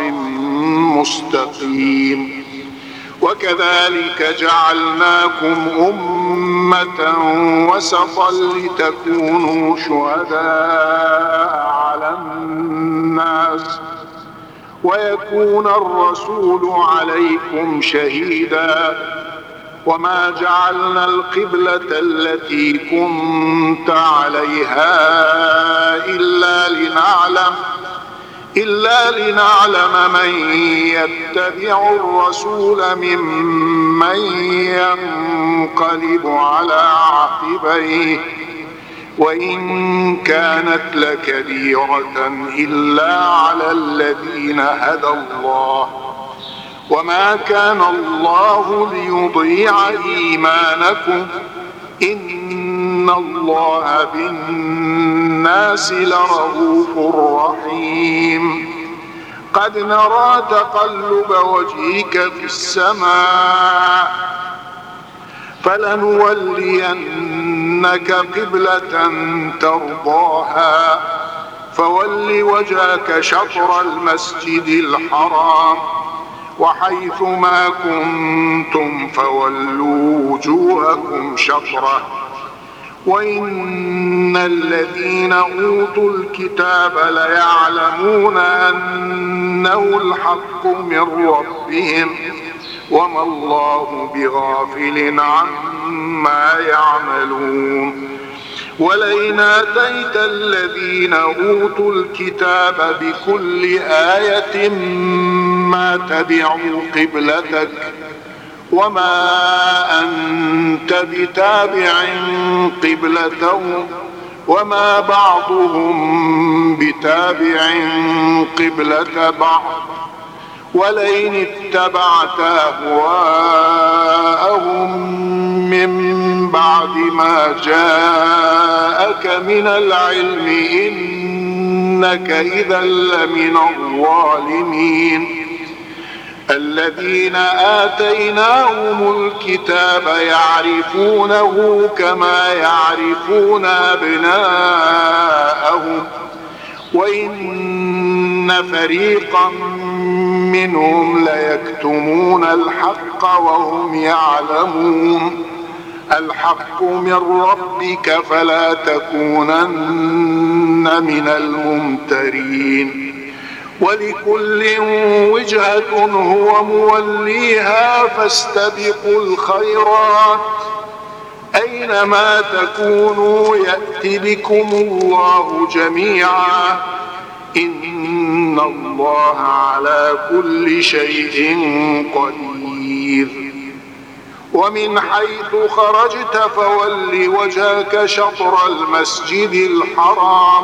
مستقيم وكذلك جعلناكم أمة وسطا لتكونوا شهداء على الناس ويكون الرسول عليكم شهيدا وما جعلنا القبلة التي كنت عليها إلا لنعلم إلا لنعلم من يتبع الرسول ممن ينقلب على عقبيه وإن كانت لكبيرة إلا على الذين هدى الله وما كان الله ليضيع إيمانكم إن الله بالناس لرؤوف رحيم قد نرى تقلب وجهك في السماء فلنولينك قبلة ترضاها فول وجهك شطر المسجد الحرام وحيث ما كنتم فولوا وجوهكم شطره وإن الذين أوتوا الكتاب ليعلمون أنه الحق من ربهم وما الله بغافل عما يعملون ولئن آتيت الذين أوتوا الكتاب بكل آية ما تبعوا قبلتك وما أنت بتابع قبلتهم وما بعضهم بتابع قبلة بعض ولئن اتبعت أهواءهم من بعد ما جاءك من العلم إنك إذا لمن الظالمين الذين آتيناهم الكتاب يعرفونه كما يعرفون أبناءهم وإن فريقا منهم ليكتمون الحق وهم يعلمون الحق من ربك فلا تكونن من الممترين ولكل وجهة هو موليها فاستبقوا الخيرات أينما تكونوا يأتي بكم الله جميعا إن الله على كل شيء قدير ومن حيث خرجت فول وجهك شطر المسجد الحرام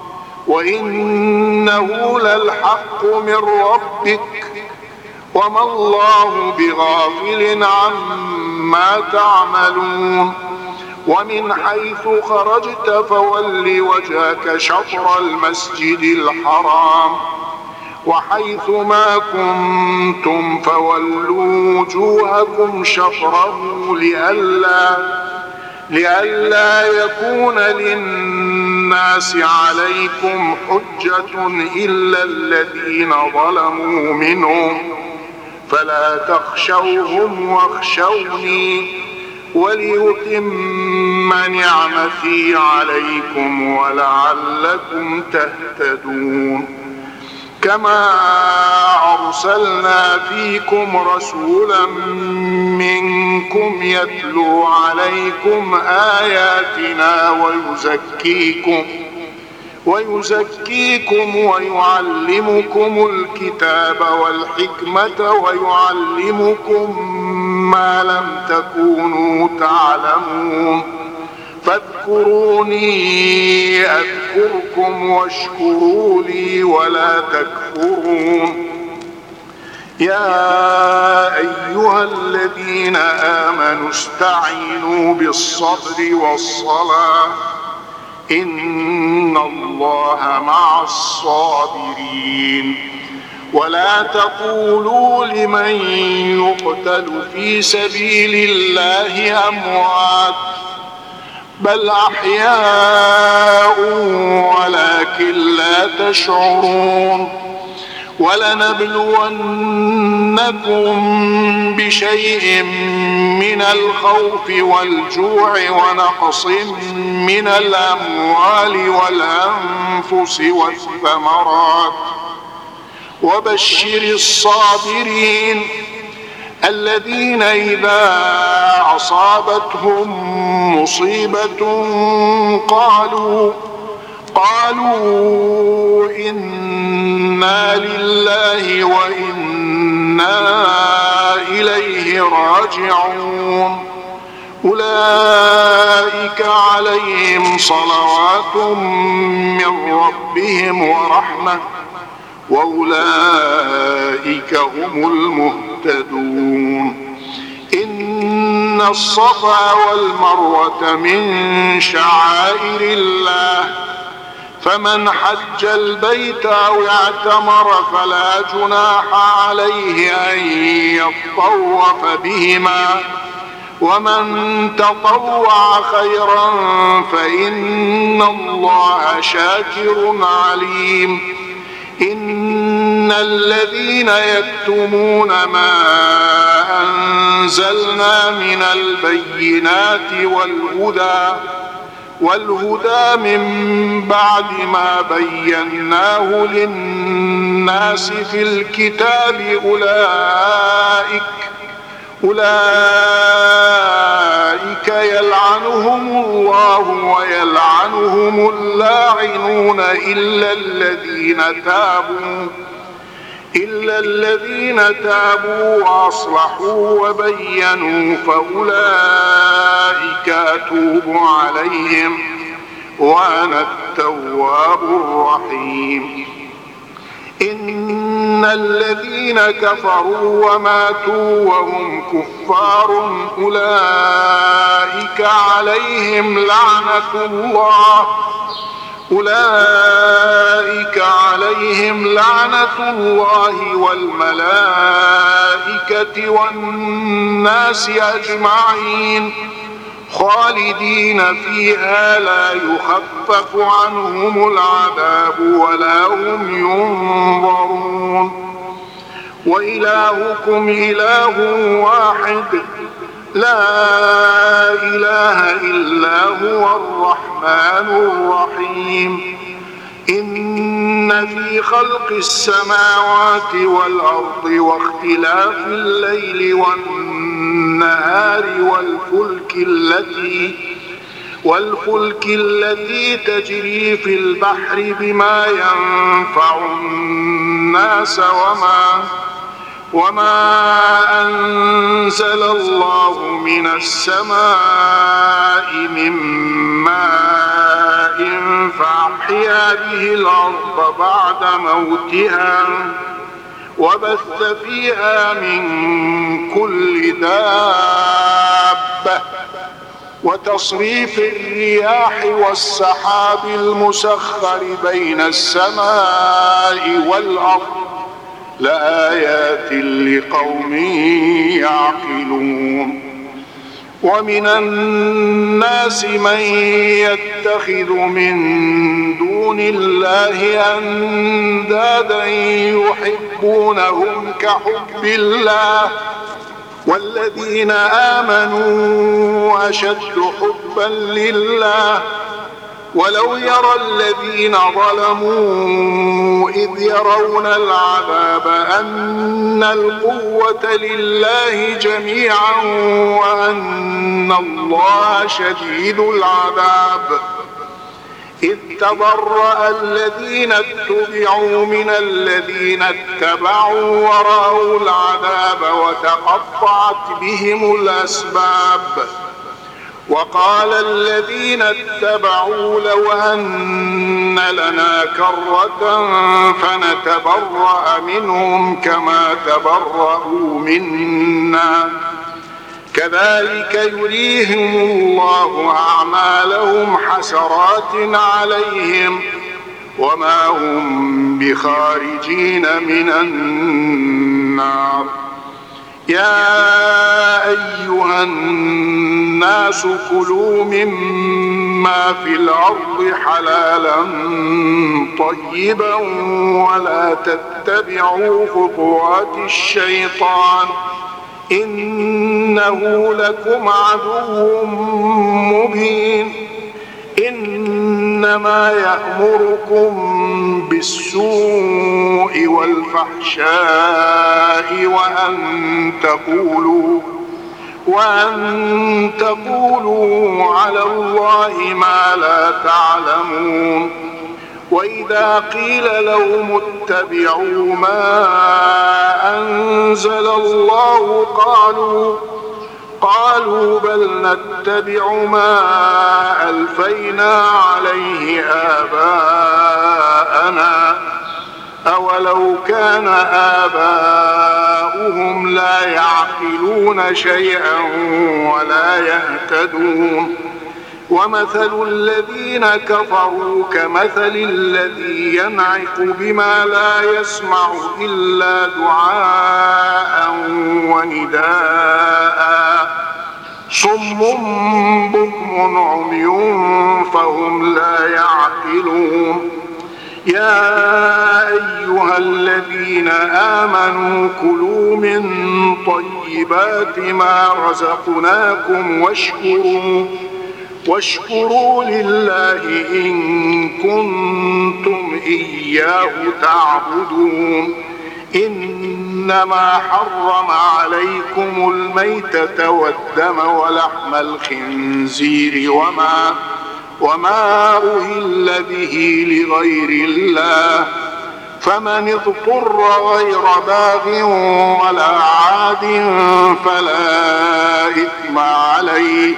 وإنه للحق من ربك وما الله بغافل عما تعملون ومن حيث خرجت فول وجهك شطر المسجد الحرام وحيث ما كنتم فولوا وجوهكم شطره لئلا لئلا يكون للناس عليكم حجة إلا الذين ظلموا منهم فلا تخشوهم واخشوني وليتم نعمتي عليكم ولعلكم تهتدون كما أرسلنا فيكم رسولا منكم يتلو عليكم آياتنا ويزكيكم ويزكيكم ويعلمكم الكتاب والحكمة ويعلمكم ما لم تكونوا تعلمون فاذكروني أذكركم واشكروا لي ولا تكفرون يا أيها الذين آمنوا استعينوا بالصبر والصلاة إن الله مع الصابرين ولا تقولوا لمن يقتل في سبيل الله أموات بل أحياء ولكن لا تشعرون ولنبلونكم بشيء من الخوف والجوع ونقص من الأموال والأنفس والثمرات وبشر الصابرين الذين إذا أصابتهم مصيبة قالوا قالوا إنا لله وإنا إليه راجعون أولئك عليهم صلوات من ربهم ورحمة وأولئك هم المهتدون إن الصفا والمروة من شعائر الله فمن حج البيت أو اعتمر فلا جناح عليه أن يطوف بهما ومن تطوع خيرا فإن الله شاكر عليم إن الذين يكتمون ما أنزلنا من البينات والهدى والهدى من بعد ما بيناه للناس في الكتاب أولئك أولئك يلعنهم الله ويلعنهم اللاعنون إلا الذين تابوا إلا الذين تابوا وأصلحوا وبينوا فأولئك أتوب عليهم وأنا التواب الرحيم إن الذين كفروا وماتوا وهم كفار أولئك عليهم لعنة الله أولئك عليهم لعنة الله والملائكة والناس أجمعين خالدين فيها لا يخفف عنهم العذاب ولا هم ينظرون وإلهكم إله واحد لا إله إلا هو الرحمن الرحيم إن في خلق السماوات والأرض واختلاف الليل والنهار والفلك التي والفلك التي تجري في البحر بما ينفع الناس وما وما أنزل الله من السماء من ماء فأحيا به الأرض بعد موتها وبث فيها من كل دابة وتصريف الرياح والسحاب المسخر بين السماء والأرض لآيات لقوم يعقلون ومن الناس من يتخذ من دون الله أندادا يحبونهم كحب الله والذين آمنوا أشد حبا لله ولو يرى الذين ظلموا إذ يرون العذاب أن القوة لله جميعا وأن الله شديد العذاب إذ تبرأ الذين اتبعوا من الذين اتبعوا ورأوا العذاب وتقطعت بهم الأسباب وقال الذين اتبعوا لو أن لنا كرة فنتبرأ منهم كما تبرأوا منا كذلك يريهم الله أعمالهم حسرات عليهم وما هم بخارجين من النار يا أيها الناس كلوا مما في الأرض حلالا طيبا ولا تتبعوا خطوات الشيطان إنه لكم عدو مبين إنما يأمركم بالسوء والفحشاء وأن تقولوا وأن تقولوا على الله ما لا تعلمون وإذا قيل لهم اتبعوا ما أنزل الله قالوا قالوا بل نتبع ما ألفينا عليه آباءنا أولو كان آباؤهم لا يعقلون شيئا ولا يهتدون ومثل الذين كفروا كمثل الذي ينعق بما لا يسمع إلا دعاء ونداء صم بكم عمي فهم لا يعقلون يا أيها الذين آمنوا كلوا من طيبات ما رزقناكم واشكروا واشكروا لله إن كنتم إياه تعبدون إنما حرم عليكم الميتة والدم ولحم الخنزير وما وما أهل به لغير الله فمن اضطر غير باغ ولا عاد فلا إثم عليه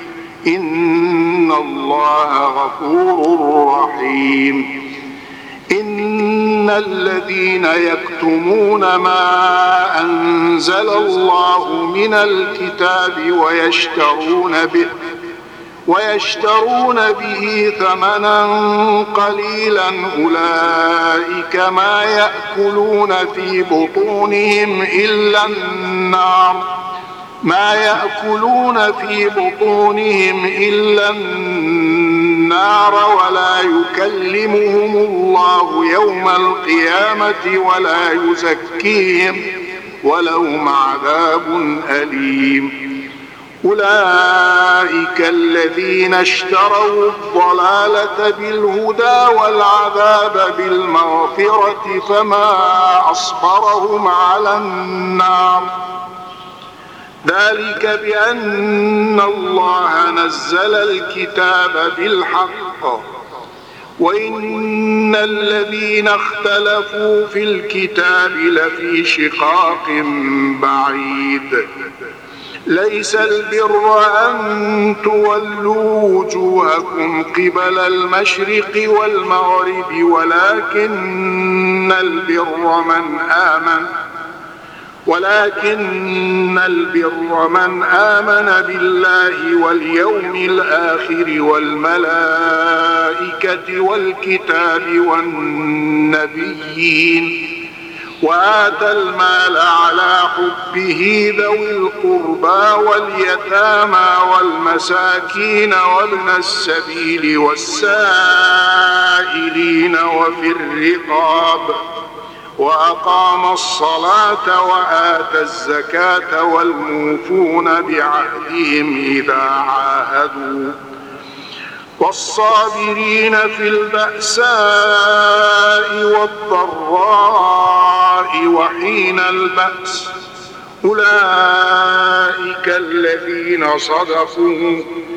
إن الله غفور رحيم إن الذين يكتمون ما أنزل الله من الكتاب ويشترون به ويشترون به ثمنا قليلا أولئك ما يأكلون في بطونهم إلا النار ما يأكلون في بطونهم إلا النار ولا يكلمهم الله يوم القيامة ولا يزكيهم ولهم عذاب أليم أولئك الذين اشتروا الضلالة بالهدى والعذاب بالمغفرة فما أصبرهم على النار ذلك بأن الله نزل الكتاب بالحق وإن الذين اختلفوا في الكتاب لفي شقاق بعيد ليس البر أن تولوا وجوهكم قبل المشرق والمغرب ولكن البر من آمن ولكن البر من آمن بالله واليوم الآخر والملائكة والكتاب والنبيين وآتى المال على حبه ذوي القربى واليتامى والمساكين وابن السبيل والسائلين وفي الرقاب وأقام الصلاة وآتى الزكاة والموفون بعهدهم إذا عاهدوا والصابرين في البأساء والضراء وحين البأس أولئك الذين صدقوا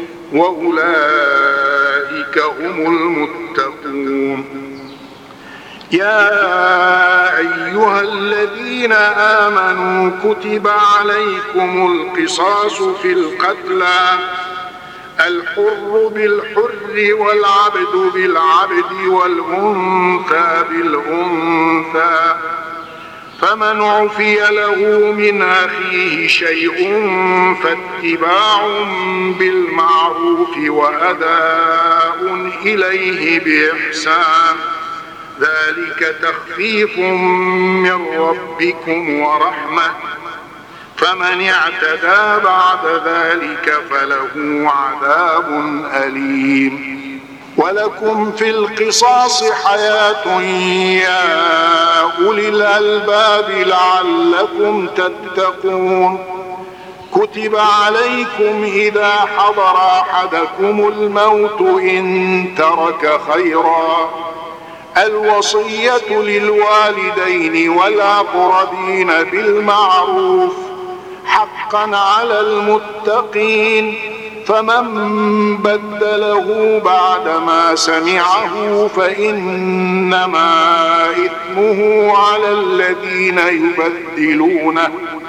وأولئك هم المتقون يا أيها الذين آمنوا كتب عليكم القصاص في القتلى الحر بالحر والعبد بالعبد والأنثى بالأنثى فمن عفي له من أخيه شيء فاتباع بالمعروف وأداء إليه بإحسان ذلك تخفيف من ربكم ورحمة فمن اعتدى بعد ذلك فله عذاب أليم ولكم في القصاص حياة يا أولي الألباب لعلكم تتقون كتب عليكم إذا حضر أحدكم الموت إن ترك خيرا الوصية للوالدين والأقربين بالمعروف حقا على المتقين فمن بدله بعدما سمعه فإنما إثمه على الذين يبدلونه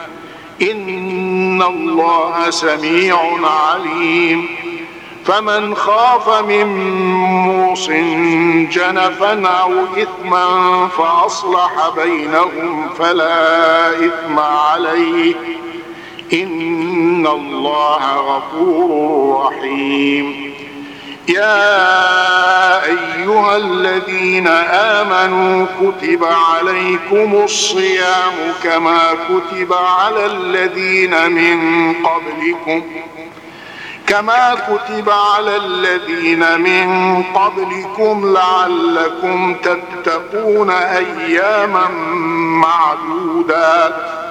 إن الله سميع عليم فمن خاف من موص جنفا أو إثما فأصلح بينهم فلا إثم عليه إن الله غفور رحيم يا أيها الذين آمنوا كتب عليكم الصيام كما كتب على الذين من قبلكم كما كتب على الذين من قبلكم لعلكم تتقون أياما معدودات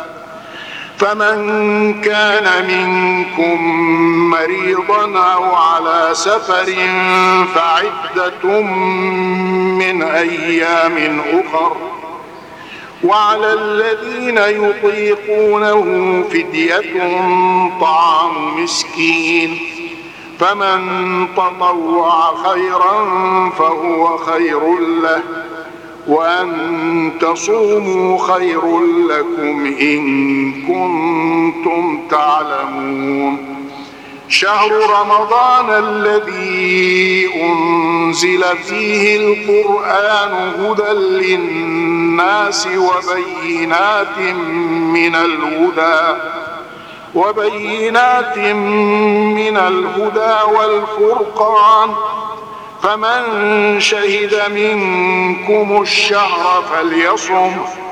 فمن كان منكم مريضا أو على سفر فعدة من أيام أخر وعلى الذين يطيقونه فدية طعام مسكين فمن تطوع خيرا فهو خير له وأن تصوموا خير لكم إن كنتم تعلمون شهر رمضان الذي أنزل فيه القرآن هدى للناس وبينات من الهدى وبينات من الهدى والفرقان فمن شهد منكم الشهر فليصم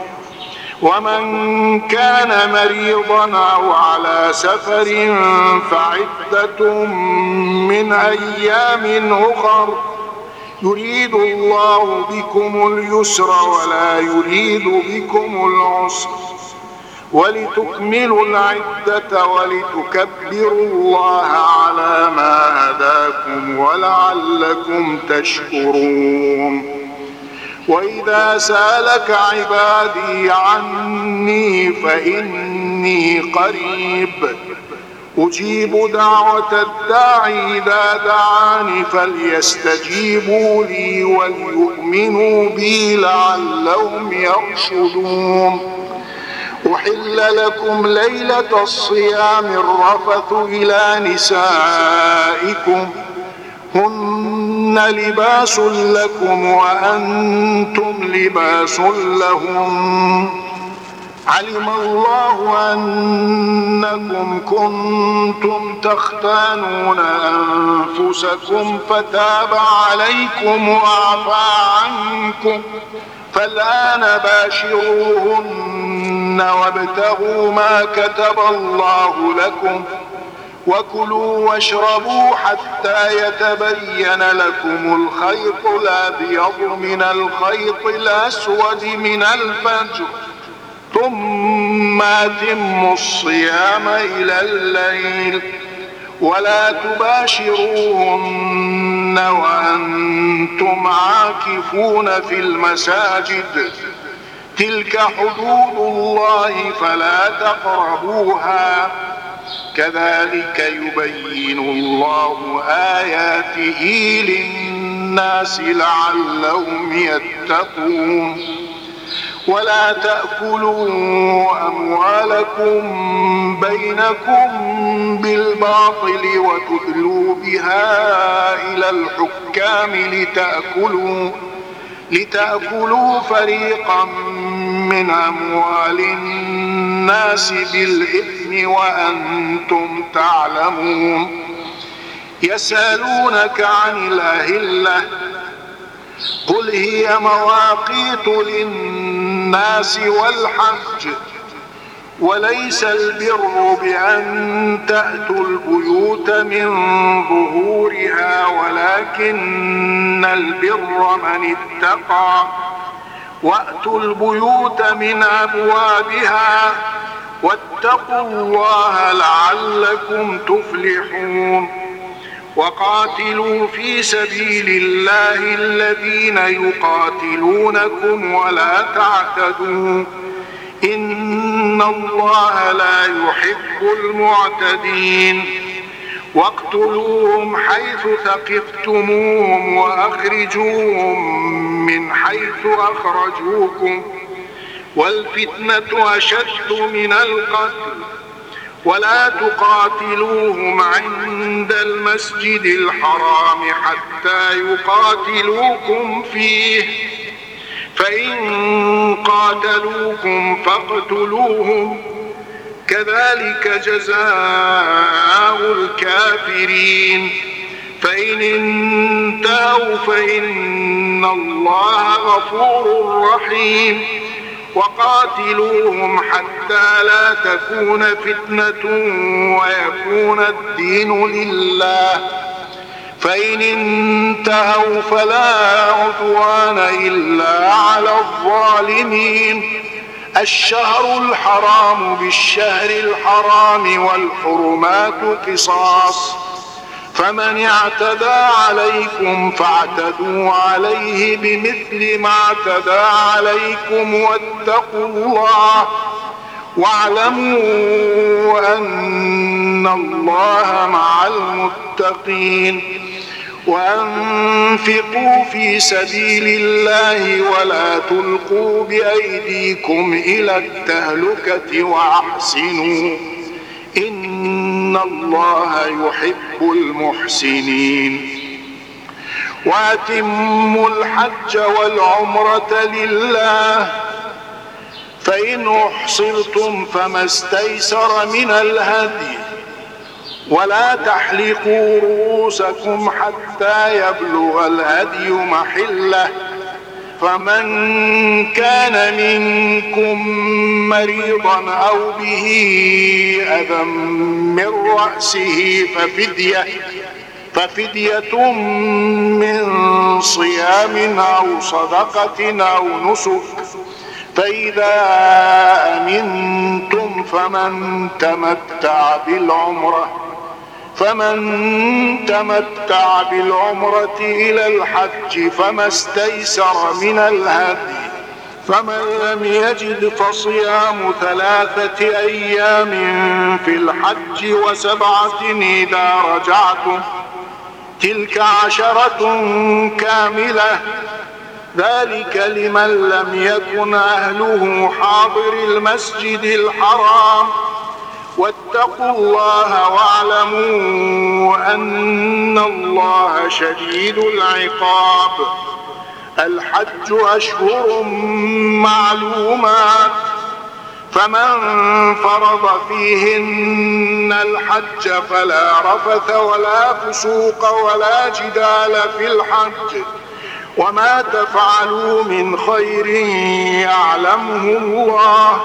ومن كان مريضا أو على سفر فعدة من أيام أخر يريد الله بكم اليسر ولا يريد بكم العسر ولتكملوا العدة ولتكبروا الله على ما هداكم ولعلكم تشكرون. وإذا سألك عبادي عني فإني قريب أجيب دعوة الداعي إذا دعاني فليستجيبوا لي وليؤمنوا بي لعلهم يرشدون. أحل لكم ليلة الصيام الرفث إلى نسائكم هن لباس لكم وأنتم لباس لهم علم الله أنكم كنتم تختانون أنفسكم فتاب عليكم وعفى عنكم فالآن باشروهن وابتغوا ما كتب الله لكم وكلوا واشربوا حتى يتبين لكم الخيط الأبيض من الخيط الأسود من الفجر ثم أتموا الصيام إلى الليل ولا تباشروهن وأنتم عاكفون في المساجد تلك حدود الله فلا تقربوها كذلك يبين الله آياته للناس لعلهم يتقون. ولا تأكلوا أموالكم بينكم بالباطل وتدلوا بها إلى الحكام لتأكلوا, لتأكلوا فريقا من أموال الناس بالإثم وأنتم تعلمون. يسألونك عن الأهلة قل هي مواقيت للناس والحج وليس البر بأن تأتوا البيوت من ظهورها ولكن البر من اتقى وأتوا البيوت من أبوابها واتقوا الله لعلكم تفلحون. وقاتلوا في سبيل الله الذين يقاتلونكم ولا تعتدوا إن الله لا يحب المعتدين. واقتلوهم حيث ثقفتموهم وأخرجوهم من حيث أخرجوكم والفتنة أشد من القتل ولا تقاتلوهم عند المسجد الحرام حتى يقاتلوكم فيه فإن قاتلوكم فاقتلوهم كذلك جزاء الكافرين. فإن انتهوا فإن الله غفور رحيم. وقاتلوهم حتى لا تكون فتنة ويكون الدين لله فإن انتهوا فلا عدوان إلا على الظالمين. الشهر الحرام بالشهر الحرام والحرمات قصاص فمن اعتدى عليكم فاعتدوا عليه بمثل ما اعتدى عليكم واتقوا الله واعلموا أن الله مع المتقين. وأنفقوا في سبيل الله ولا تلقوا بأيديكم إلى التهلكة وأحسنوا إن الله يحب المحسنين. وأتموا الحج والعمرة لله فإن أحصرتم فما استيسر من الهدي ولا تحلقوا رؤوسكم حتى يبلغ الهدي محله فمن كان منكم مريضا أو به أذى من رأسه ففدية ففدية من صيام أو صدقة أو نسك فإذا أمنتم فمن تمتع بالعمرة فمن تمتع بالعمرة إلى الحج فما استيسر من الهدي، فمن لم يجد فصيام ثلاثة أيام في الحج وسبعة إذا رجعتم، تلك عشرة كاملة، ذلك لمن لم يكن أهله حاضر المسجد الحرام. واتقوا الله واعلموا أن الله شديد العقاب. الحج أشهر معلومات، فمن فرض فيهن الحج فلا رفث ولا فسوق ولا جدال في الحج، وما تفعلوا من خير يعلمه الله،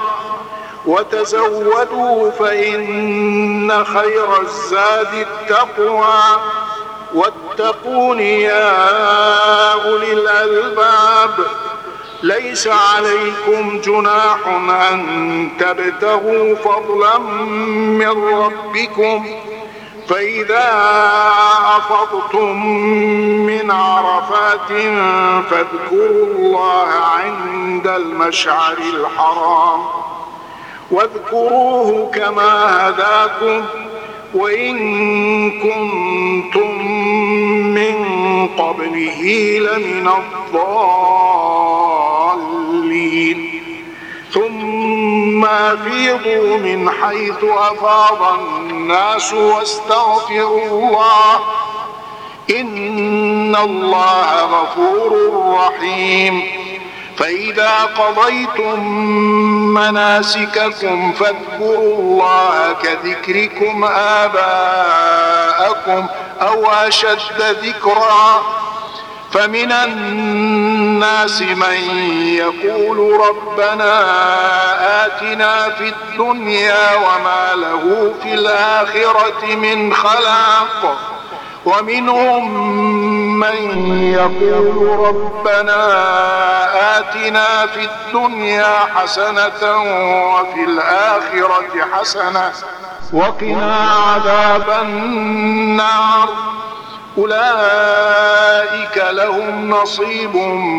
وتزودوا فإن خير الزاد التقوى، واتقون يا أولي الألباب. ليس عليكم جناح أن تبتغوا فضلا من ربكم، فإذا أفضتم من عرفات فاذكروا الله عند المشعر الحرام، واذكروه كما هداكم وإن كنتم من قبله لمن الضالين. ثم أفيضوا من حيث أفاض الناس واستغفروا الله، إن الله غفور رحيم. فإذا قضيتم مناسككم فاذكروا الله كذكركم آباءكم أو أشد ذكرا. فمن الناس من يقول ربنا آتنا في الدنيا وما له في الآخرة من خلاق، ومنهم من يقول ربنا آتنا في الدنيا حسنة وفي الآخرة حسنة وقنا عذاب النار. أولئك لهم نصيب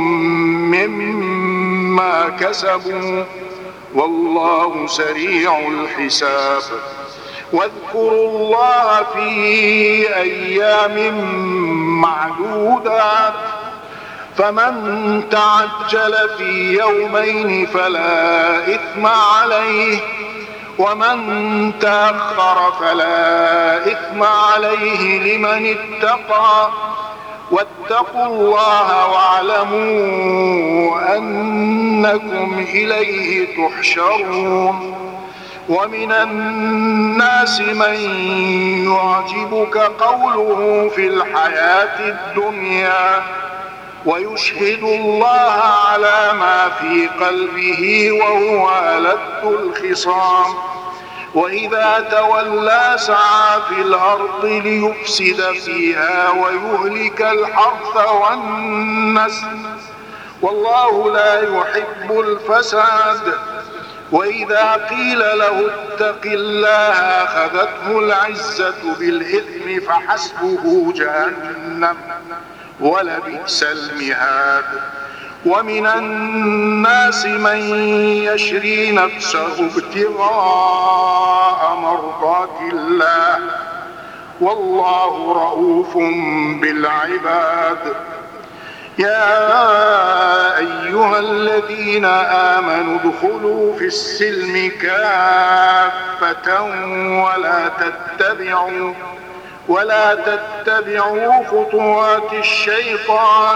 مما كسبوا والله سريع الحساب. واذكروا الله في أيام معدودات، فمن تعجل في يومين فلا إثم عليه، ومن تأخر فلا إثم عليه لمن اتقى. واتقوا الله واعلموا أنكم إليه تحشرون. ومن الناس من يعجبك قوله في الحياة الدنيا ويشهد الله على ما في قلبه وهو ألد الخصام، وإذا تولى سعى في الأرض ليفسد فيها ويهلك الحرث والنسل، والله لا يحب الفساد. وإذا قيل له اتق الله أخذته العزة بالإثم فحسبه جهنم ولبئس المهاد. ومن الناس من يشري نفسه ابتغاء مرضات الله والله رؤوف بالعباد. يا أيها الذين آمنوا ادخلوا في السلم كافة ولا تتبعوا ولا تتبعوا خطوات الشيطان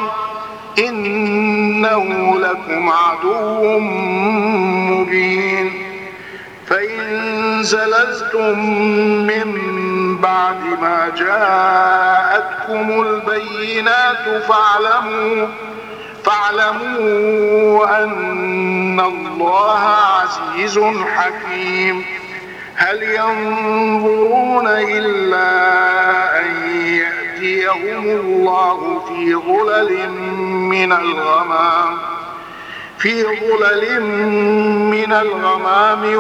إنه لكم عدو مبين. فإن زللتم من بعد ما جاءتكم البينات فاعلموا فاعلموا أن الله عزيز حكيم. هل ينظرون إلا أن يأتيهم الله في ظلل من الغمام في ظلل من الغمام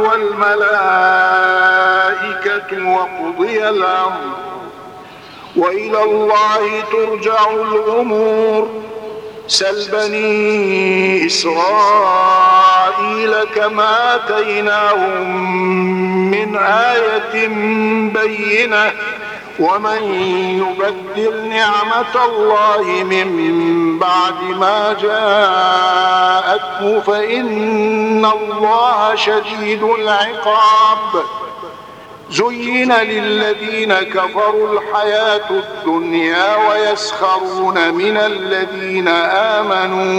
والملائكة وقضي الأمر وإلى الله ترجع الأمور. سل بني إسرائيل كما آتيناهم من آية بينة ومن يبدل نعمة الله من بعد ما جاءته فإن الله شديد العقاب. زين للذين كفروا الحياة الدنيا ويسخرون من الذين آمنوا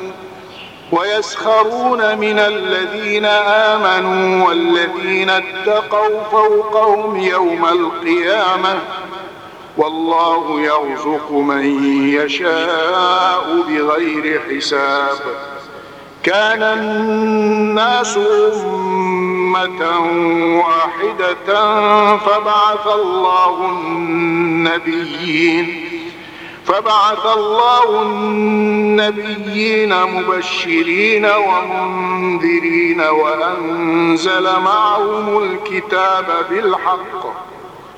ويسخرون من الذين آمنوا والذين اتقوا فوقهم يوم القيامة والله يرزق من يشاء بغير حساب. كان الناس أمة واحدة فبعث الله النبيين فبعث الله النبيين مبشرين ومنذرين وأنزل معهم الكتاب بالحق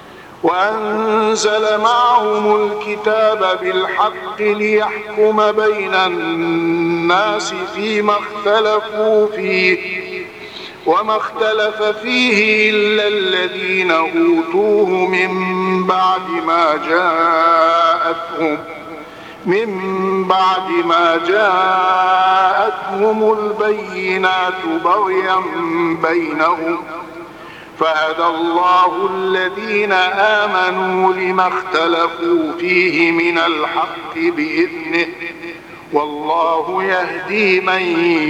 وأنزل معهم الكتاب بالحق ليحكم بين الناس فيما اختلفوا فيه وما اختلف فيه إلا الذين أوتوه من بعد ما جاءتهم من بعد ما جاءتهم البينات بغيا بينهم فهدى الله الذين آمنوا لما اختلفوا فيه من الحق بإذنه والله يهدي من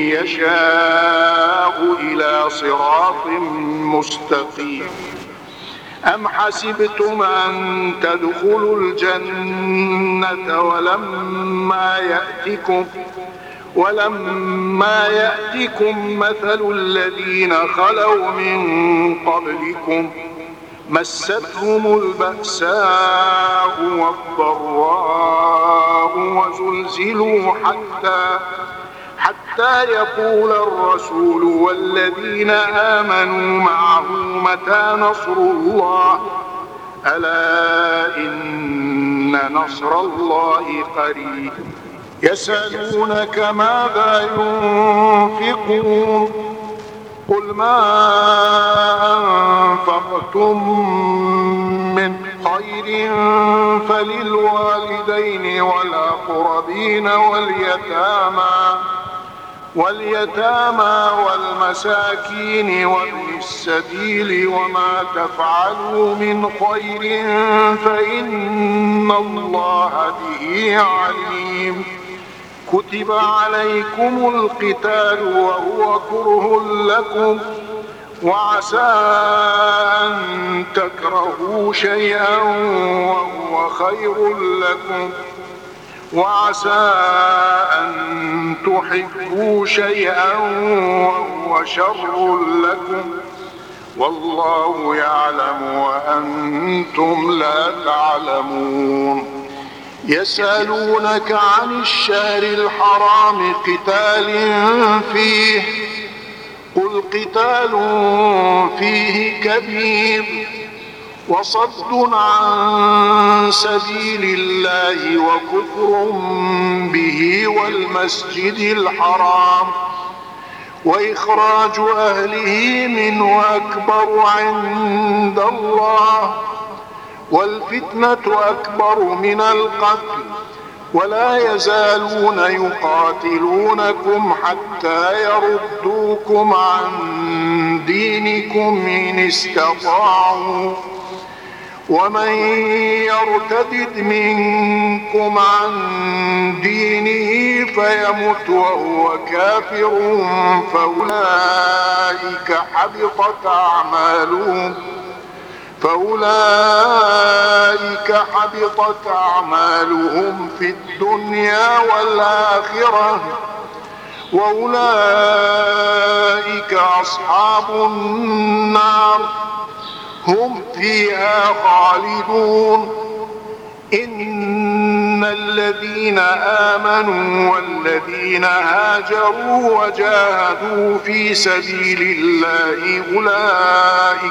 يشاء إلى صراط مستقيم. أم حسبتم أن تدخلوا الجنة ولما يأتكم ولما يأتكم مثل الذين خلوا من قبلكم مستهم البأساء والضراء وزلزلوا حتى حتى يقول الرسول والذين آمنوا معه متى نصر الله ألا إن نصر الله قريب. يسألونك ماذا ينفقون قل ما أنفقتم من خير فللوالدين والأقربين واليتامى واليتامى والمساكين وابن السبيل وما تفعلوا من خير فإن الله به عليم. كتب عليكم القتال وهو كره لكم وعسى أن تكرهوا شيئا وهو خير لكم وعسى أن تحبوا شيئا وهو شر لكم والله يعلم وأنتم لا تعلمون. يسألونك عن الشهر الحرام قتال فيه قل قتال فيه كبير وصد عن سبيل الله وكفر به والمسجد الحرام وإخراج أهله منه أكبر عند الله والفتنة أكبر من القتل ولا يزالون يقاتلونكم حتى يردوكم عن دينكم إن استطاعوا ومن يرتد منكم عن دينه فيمت وهو كافر فأولئك حبطت أعمالهم فأولئك حبطت أعمالهم في الدنيا والآخرة وأولئك أصحاب النار هم فيها خالدون. إن الذين آمنوا والذين هاجروا وجاهدوا في سبيل الله أولئك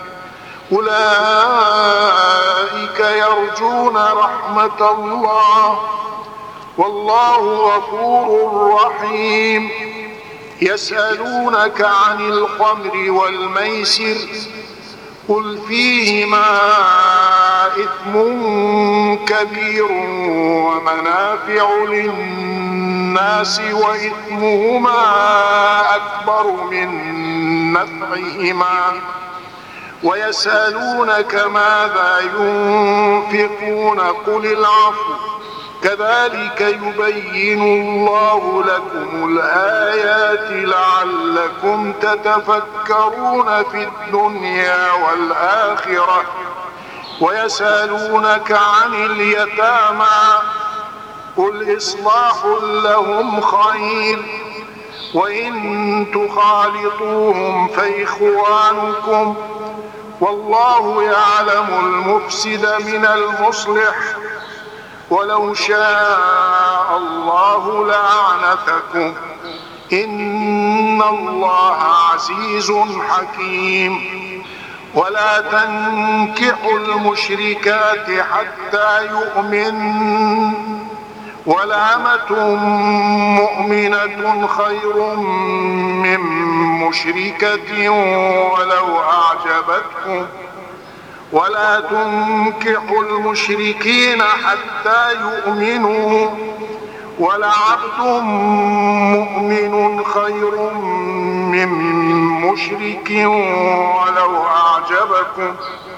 أولئك يرجون رحمة الله والله غفور رحيم. يسألونك عن الخمر والميسر قل فيهما إثم كبير ومنافع للناس وإثمهما أكبر من نفعهما ويسألونك ماذا ينفقون قل العفو كذلك يبين الله لكم الآيات لعلكم تتفكرون في الدنيا والآخرة. ويسألونك عن اليتامى قل إصلاح لهم خير وإن تخالطوهم فإخوانكم والله يعلم المفسد من المصلح ولو شاء الله لأعنتكم إن الله عزيز حكيم. ولا تنكحوا المشركات حتى يؤمن ولأمة مؤمنة خير من مشركة ولو أعجبتكم ولا تنكحوا المشركين حتى يؤمنوا ولعبد مؤمن خير من مشرك ولو أعجبكم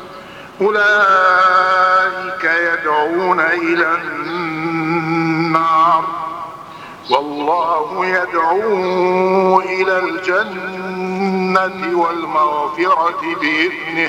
أولئك يدعون إلى النار والله يدعو إلى الجنة والمغفرة بإذنه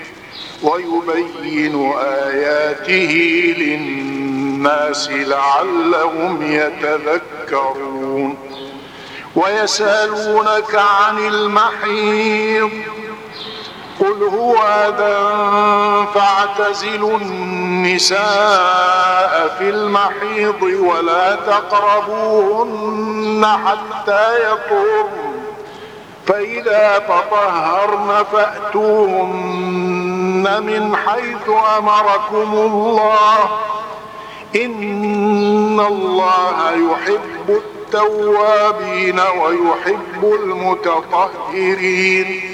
ويبين آياته للناس لعلهم يتذكرون. ويسألونك عن المحيض قل هو أذى فاعتزلوا النساء في المحيض ولا تقربوهن حتى يطهرن فإذا تطهرن فأتوهن من حيث أمركم الله إن الله يحب التوابين ويحب المتطهرين.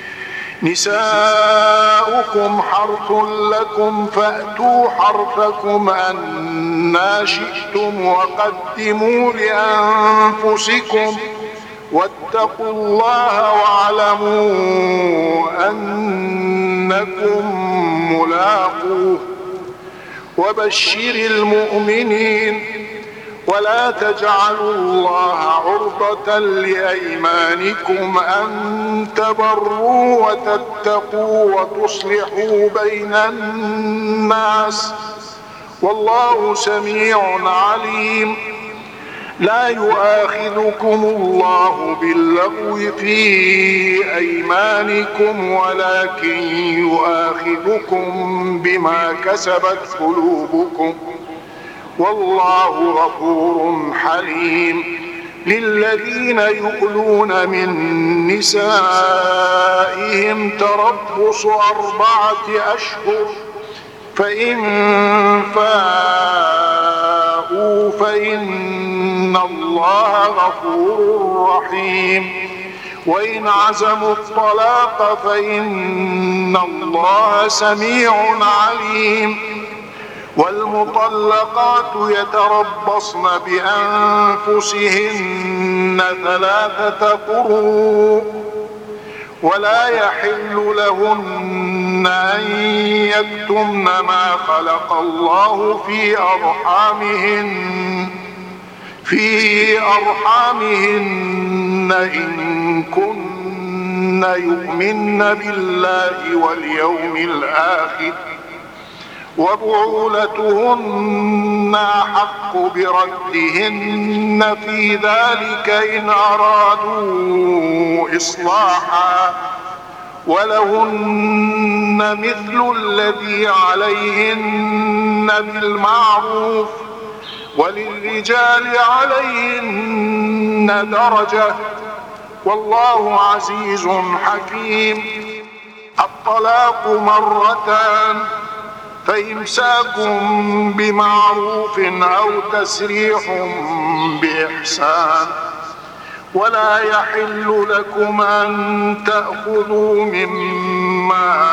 نساؤكم حرث لكم فأتوا حرثكم أنى شئتم وقدموا لأنفسكم واتقوا الله واعلموا أنكم ملاقوه وبشر المؤمنين. ولا تجعلوا الله عرضة لأيمانكم أن تبروا وتتقوا وتصلحوا بين الناس والله سميع عليم. لا يؤاخذكم الله باللغو في أيمانكم ولكن يؤاخذكم بما كسبت قلوبكم والله غفور حليم. للذين يؤلون من نسائهم تربص أربعة أشهر فإن فاءوا فإن الله غفور رحيم. وإن عزموا الطلاق فإن الله سميع عليم. والمطلقات يتربصن بأنفسهن ثلاثة قروء ولا يحل لهن أن يكتمن ما خلق الله في أرحامهن في أرحامهن إن كن يؤمن بالله واليوم الآخر وبعولتهن أحق بردهن في ذلك إن أرادوا إصلاحا ولهن مثل الذي عليهن بالمعروف وللرجال عليهن درجة والله عزيز حكيم. الطلاق مرتان فإمساك بمعروف أو تسريح بإحسان ولا يحل لكم أن تأخذوا مما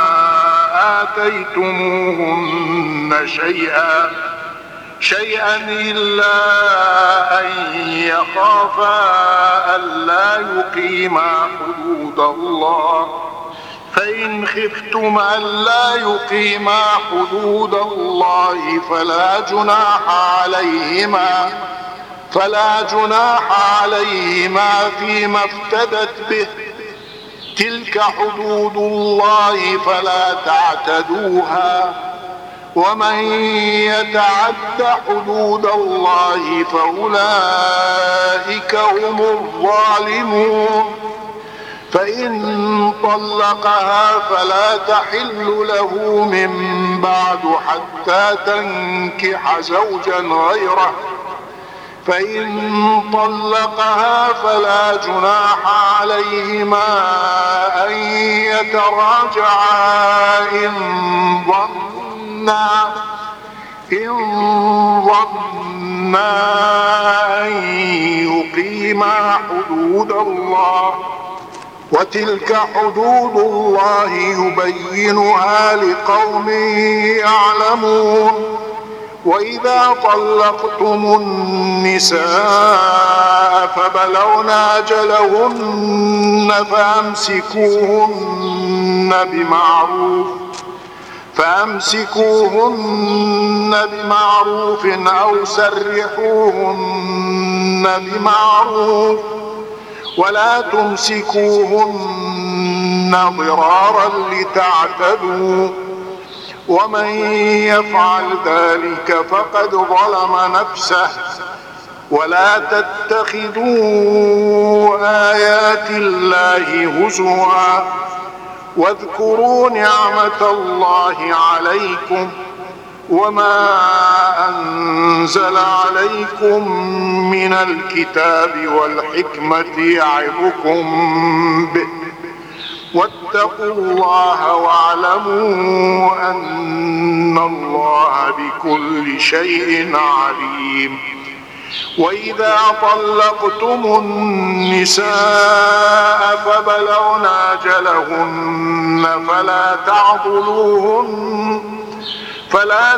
آتيتموهن شيئا شيئا إلا أن يخافا ألا يقيما حدود الله فإن خفتم ألا يقيما حدود الله فلا جناح عليهما فلا جناح عليهما فيما افتدت به تلك حدود الله فلا تعتدوها ومن يتعد حدود الله فأولئك هم الظالمون. فإن طلقها فلا تحل له من بعد حتى تنكح زوجا غيره فإن طلقها فلا جناح عليهما أن يتراجعا إن ظنا إن ظنا أن يقيما حدود الله وتلك حدود الله يبينها لقوم يعلمون. وإذا طلقتم النساء فبلغن أجلهن فأمسكوهن بمعروف فأمسكوهن بمعروف أو سرحوهن بمعروف ولا تمسكوهن ضرارا لتعتدوا ومن يفعل ذلك فقد ظلم نفسه. ولا تتخذوا آيات الله هزوا واذكروا نعمة الله عليكم وما أنزل عليكم من الكتاب والحكمة يعظكم به واتقوا الله واعلموا أن الله بكل شيء عليم. وإذا طلقتم النساء فبلغن أجلهن فلا تعضلوهن فلا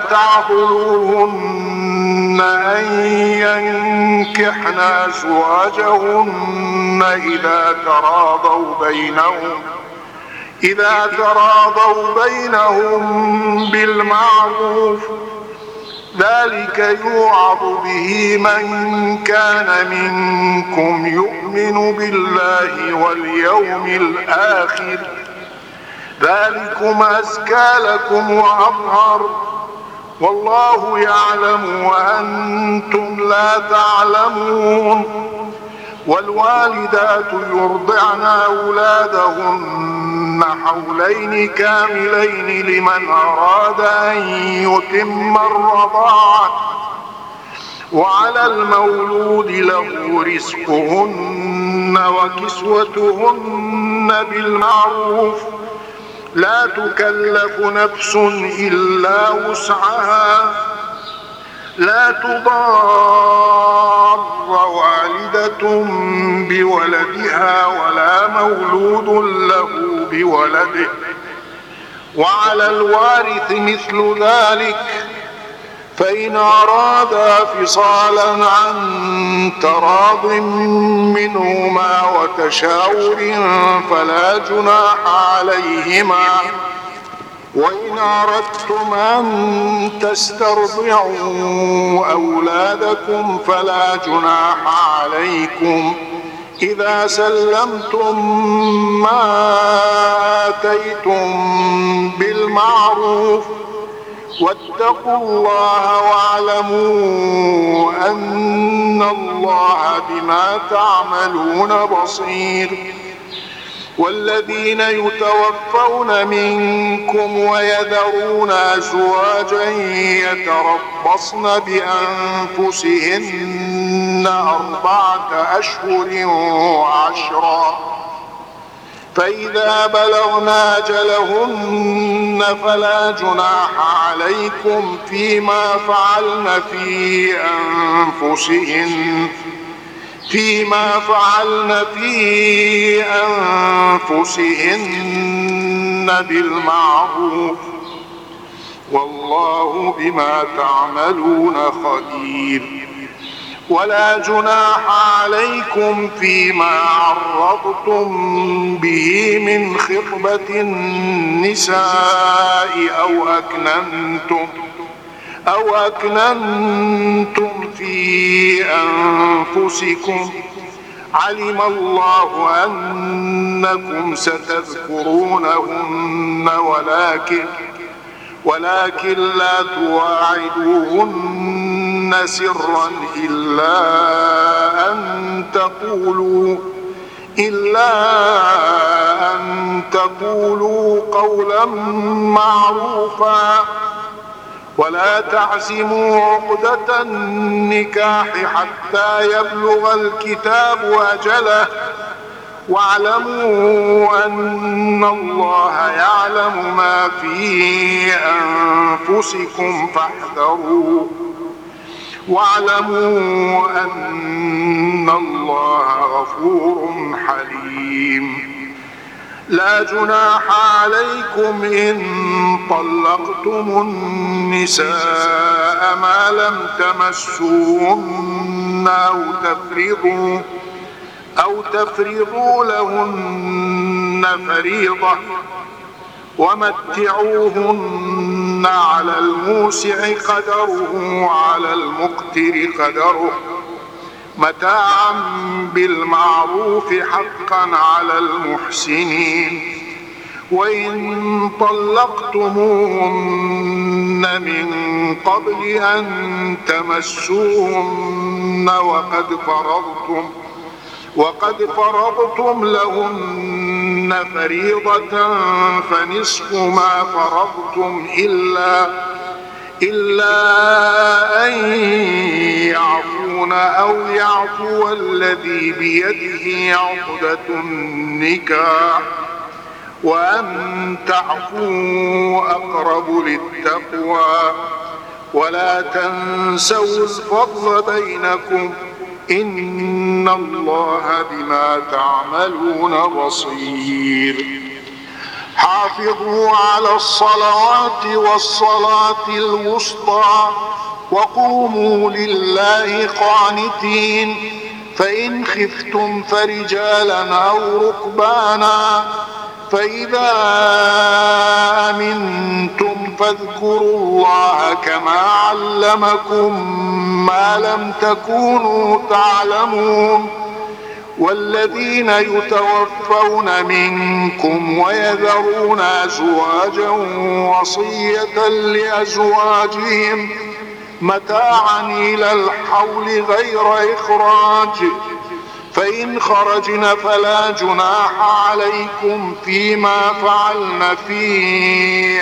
تعضلوهن أن ينكحن أزواجهن إذا تراضوا بينهم إذا تراضوا بينهم بالمعروف ذلك يوعظ به من كان منكم يؤمن بالله واليوم الآخر ذلكم أزكى لكم وأطهر والله يعلم وأنتم لا تعلمون. والوالدات يرضعن أولادهن حولين كاملين لمن أراد أن يتم الرضاعة وعلى المولود له رزقهن وكسوتهن بالمعروف لا تكلف نفس إلا وسعها لا تضار والدة بولدها ولا مولود له بولده وعلى الوارث مثل ذلك فإن أرادا فصالا عن تراض منهما وتشاور فلا جناح عليهما. وإن أردتم أن تسترضعوا أولادكم فلا جناح عليكم إذا سلمتم ما آتيتم بالمعروف واتقوا الله واعلموا أن الله بما تعملون بصير. والذين يتوفون منكم ويذرون أزواجا يتربصن بأنفسهن أربعة أشهر وعشرا، فإذا بلغن أجلهن فلا جناح عليكم فيما فعلن في أنفسهن فيما فعلن في أنفسهن بالمعروف، والله بما تعملون خبير. ولا جناح عليكم فيما عرضتم به من خطبة النساء أو أكننتم أو أكننتم في أنفسكم، علم الله أنكم ستذكرونهن ولكن ولكن لا تواعدوهن سرا إلا أن تقولوا إلا أن تقولوا قولا معروفا، ولا تعزموا عقدة النكاح حتى يبلغ الكتاب أجله، واعلموا أن الله يعلم ما في أنفسكم فاحذروه، واعلموا أن الله غفور حليم. لا جناح عليكم إن طلقتم النساء ما لم تمسوهن أو تفرضوا أو تفرضوا لهن فريضة، ومتعوهن على الموسع قدره وعلى المقتر قدره متاعا بالمعروف حقا على المحسنين. وإن طلقتموهن من قبل أن تمسوهن وقد فرضتم وقد فرضتم لهن فريضة فنصف ما فرضتم إلا إلا أن يعفون أو يعفو الذي بيده عقدة النكاح، وأن تعفوا أقرب للتقوى، ولا تنسوا الفضل بينكم، إن الله بما تعملون بصير. حافظوا على الصلوات والصلاة الوسطى وقوموا لله قانتين، فإن خفتم فرجالا أو ركبانا، فإذا أمنتم فاذكروا الله كما علمكم ما لم تكونوا تعلمون. والذين يتوفون منكم ويذرون أزواجا وصية لأزواجهم متاعا إلى الحول غير إخراج، فإن خرجن فلا جناح عليكم فيما فعلن في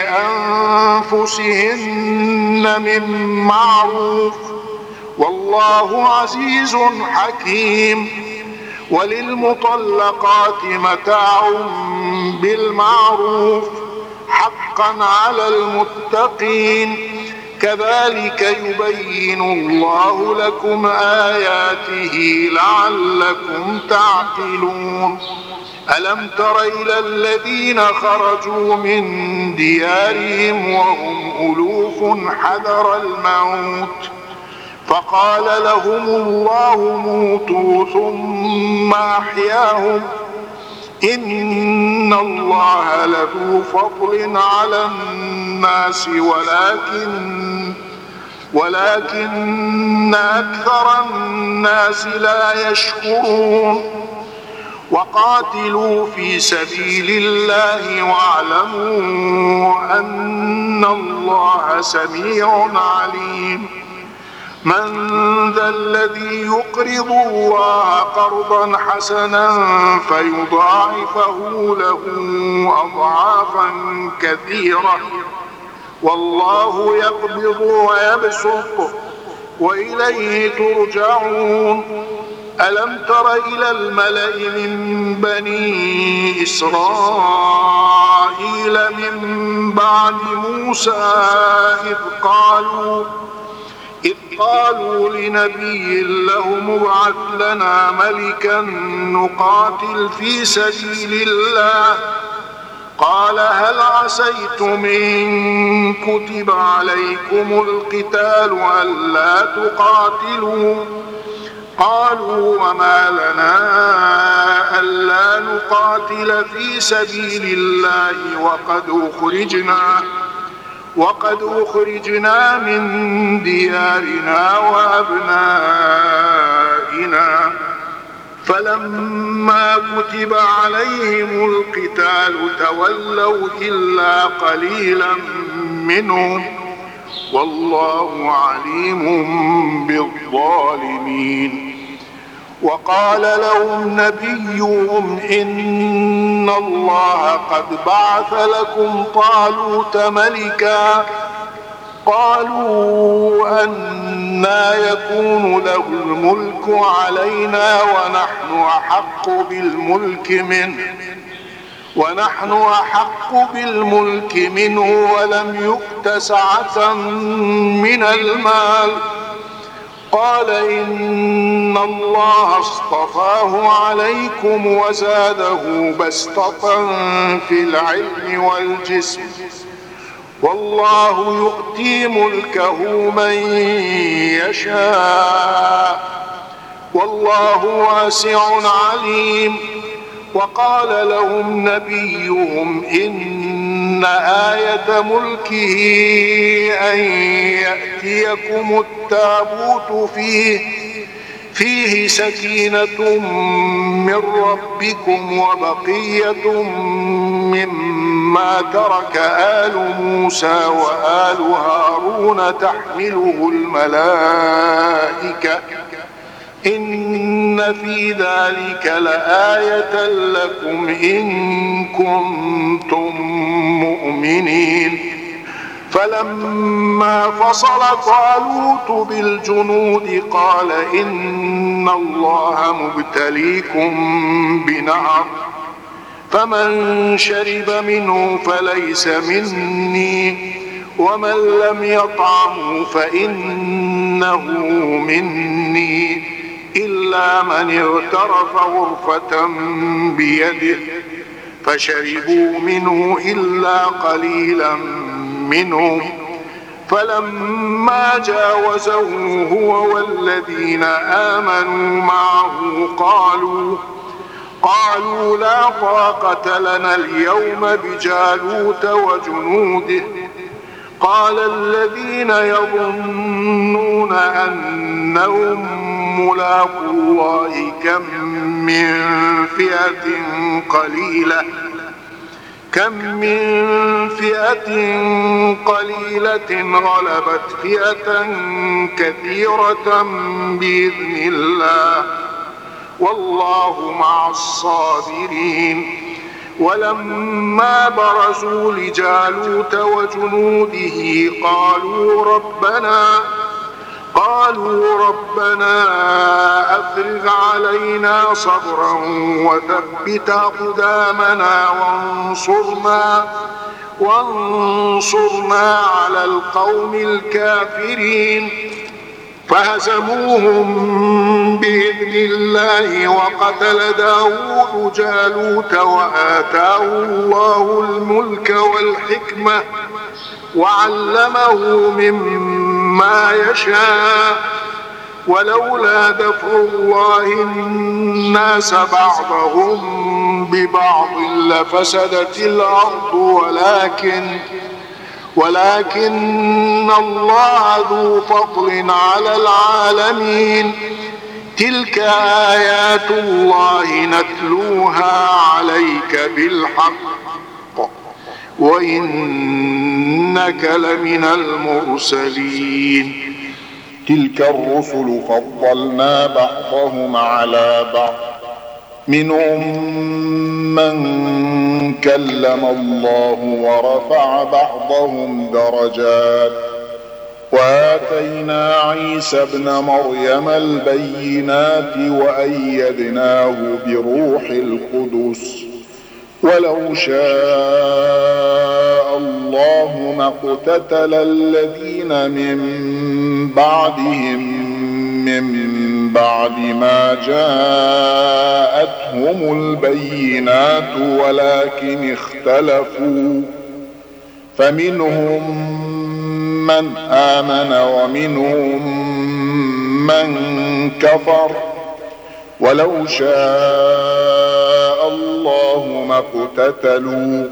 أنفسهن من معروف، والله عزيز حكيم. وللمطلقات متاع بالمعروف حقا على المتقين، كذلك يبين الله لكم آياته لعلكم تعقلون. ألم تر إلى الذين خرجوا من ديارهم وهم ألوف حذر الموت فقال لهم الله موتوا ثم أحياهم، إن الله لذو فضل على الناس ولكن ولكن أكثر الناس لا يشكرون. وقاتلوا في سبيل الله واعلموا أن الله سميع عليم. من ذا الذي يقرض الله قرضا حسنا فيضاعفه له أضعافا كثيرة والله يقبض ويبسط وإليه ترجعون. ألم تر إلى الملأ من بني إسرائيل من بعد موسى إذ قالوا إذ قالوا لنبي له ابعث لنا ملكا نقاتل في سبيل الله قال هل عسيتم إن كتب عليكم القتال ألا تقاتلوا قالوا وما لنا ألا نقاتل في سبيل الله وقد أخرجنا وقد أخرجنا من ديارنا وأبنائنا فلما كتب عليهم القتال تولوا إلا قليلا منهم والله عليم بالظالمين. وقال لهم نبيهم إن الله قد بعث لكم طالوت ملكا قالوا أنى يكون له الملك علينا ونحن أحق بالملك منه ونحن أحق بالملك منه ولم يؤت سعة من المال قال إن الله اصطفاه عليكم وزاده بسطة في العلم والجسم والله يؤتي ملكه من يشاء والله واسع عليم. وقال لهم نبيهم إن آية ملكه أن يأتيكم التابوت فيه فيه سكينة من ربكم وبقية مما ترك آل موسى وآل هارون تحمله الملائكة إن في ذلك لآية لكم إن كنتم مؤمنين. فلما فصل طالوت بالجنود قال إن الله مبتليكم بنهر فمن شرب منه فليس مني ومن لم يطعمه فإنه مني إلا من اغترف غرفة بيده فشربوا منه إلا قليلا منهم فلما جاوزه هو والذين آمنوا معه قالوا قالوا لا طاقة لنا اليوم بجالوت وجنوده قال الذين يظنون أنهم ملاقو الله كم من فئة قليلة كم من فئة قليلة غلبت فئة كثيرة بإذن الله والله مع الصابرين. ولما برزوا لجالوت وجنوده قالوا ربنا قالوا ربنا أفرغ علينا صبرا وثبت أقدامنا وانصرنا وانصرنا على القوم الكافرين فهزموهم بإذن الله وقتل داود جالوت وآتاه الله الملك والحكمة وعلمه مما يشاء ولولا دفع الله الناس بعضهم ببعض لفسدت الأرض ولكن ولكن الله ذو فضل على العالمين تلك آيات الله نتلوها عليك بالحق وإنك لمن المرسلين. تلك الرسل فضلنا بعضهم على بعض منهم من كلم الله ورفع بعضهم درجات وآتينا عيسى ابن مريم البينات وأيدناه بروح القدس ولو شاء الله ما اقتتل الذين من بعدهم من بعد ما جاءتهم البينات ولكن اختلفوا فمنهم من آمن ومنهم من كفر ولو شاء الله ما اقتتلوا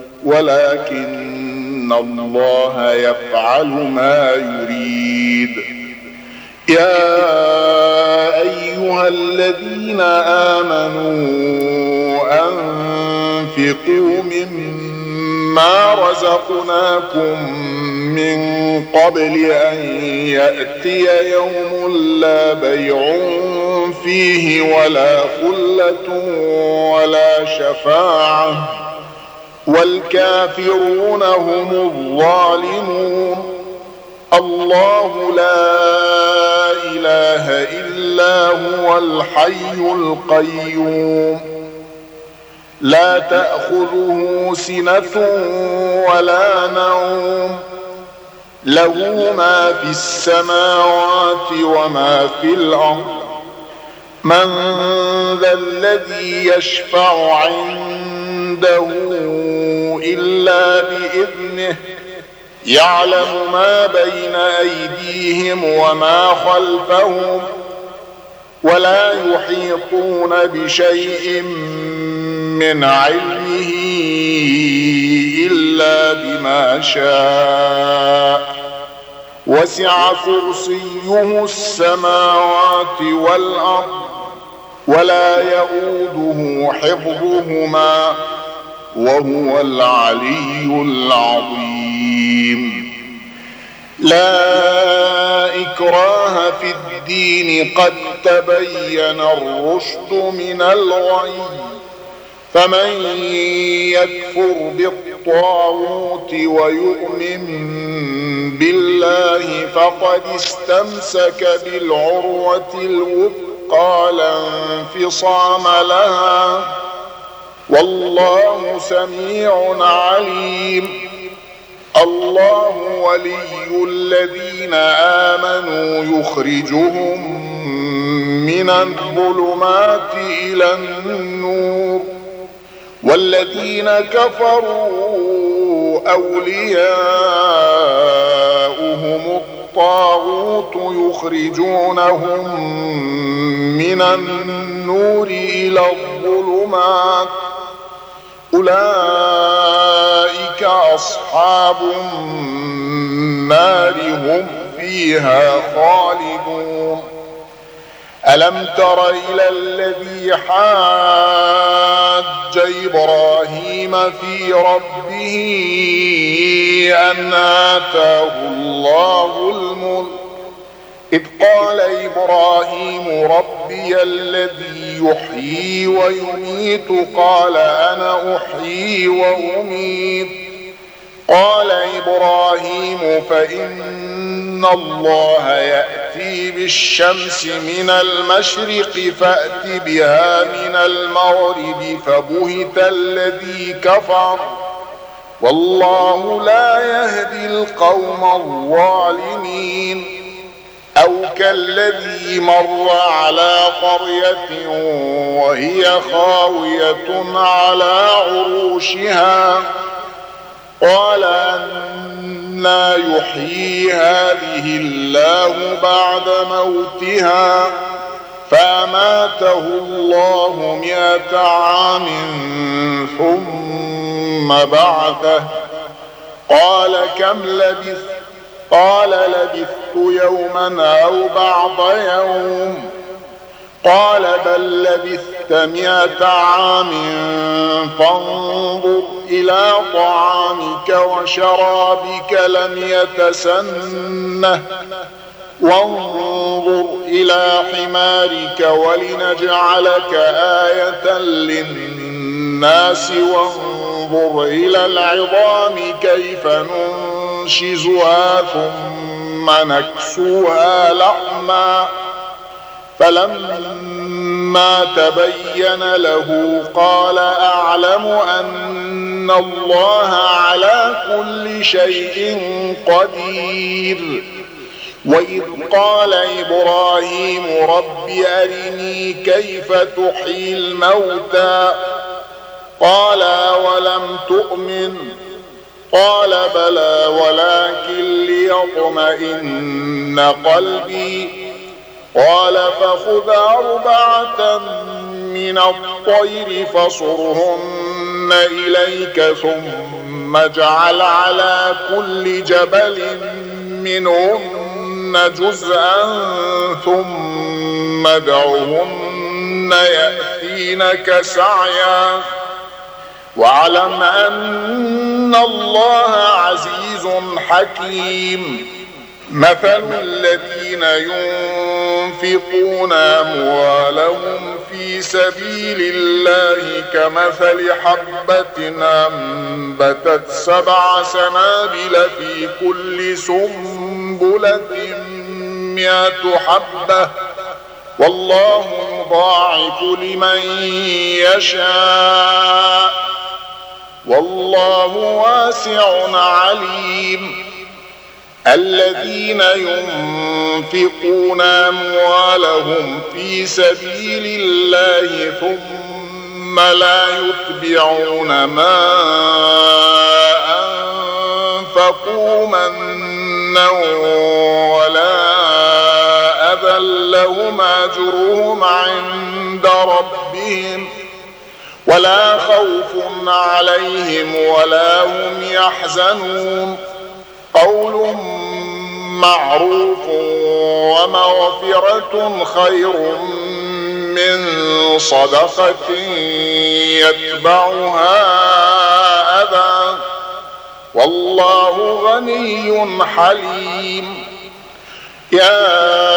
ولكن الله يفعل ما يريد. يا أيها الذين آمنوا أنفقوا مما رزقناكم من قبل أن يأتي يوم لا بيع فيه ولا خلة ولا شفاعة والكافرون هم الظالمون. الله لا إله إلا هو الحي القيوم لا تأخذه سنة ولا نوم له ما في السماوات وما في الأرض من ذا الذي يشفع عنده إلا بإذنه يعلم ما بين أيديهم وما خلفهم ولا يحيطون بشيء من علمه إلا بما شاء وسع كرسيه السماوات والأرض ولا يؤوده حفظهما وهو العلي العظيم. لا إكراه في الدين قد تبين الرشد من الغي فمن يكفر بالطاغوت ويؤمن بالله فقد استمسك بالعروة الوثقى لا انفصام لها والله سميع عليم. الله ولي الذين آمنوا يخرجهم من الظلمات إلى النور والذين كفروا أولياؤهم الطاغوت يخرجونهم من النور إلى الظلمات أولئك أصحاب النار هم فيها خالدون. ألم تر إلى الذي حاج إبراهيم في ربه أن آتاه الله الملك إذ قال إبراهيم ربي الذي يحيي ويميت قال أنا أحيي وأميت قال إبراهيم فإن الله يأتي بالشمس من المشرق فأت بها من المغرب فبهت الذي كفر والله لا يهدي القوم الظالمين. أو كالذي مر على قرية وهي خاوية على عروشها قال أنى يحيي هذه الله بعد موتها فأماته الله مئة عام ثم بعثه قال كم لبثت قال لبثت يوما أو بعض يوم قال بل لبثت مئة عام فانظر إلى طعامك وشرابك لم يتسنه وانظر إلى حمارك ولنجعلك آية للناس وانظر إلى العظام كيف ننشزها ثم نكسوها لحما فلما تبين له قال أعلم أن الله على كل شيء قدير. وإذ قال إبراهيم رب أرني كيف تحيي الموتى قال أولم تؤمن قال بلى ولكن ليطمئن قلبي قال فخذ أربعة من الطير فصرهن إليك ثم اجعل على كل جبل منهن جزءا ثم ادعهن يأتينك سعيا واعلم أن الله عزيز حكيم. مثل الذين ينفقون أموالهم في سبيل الله كمثل حبة أنبتت سبع سنابل في كل سنبلة مئة حبة والله يضاعف لمن يشاء والله واسع عليم. الذين ينفقون أموالهم في سبيل الله ثم لا يتبعون ما أنفقوا منا ولا أذى لهم أجرهم عند ربهم ولا خوف عليهم ولا هم يحزنون. قول معروف ومغفرة خير من صدقة يتبعها أذى والله غني حليم. يا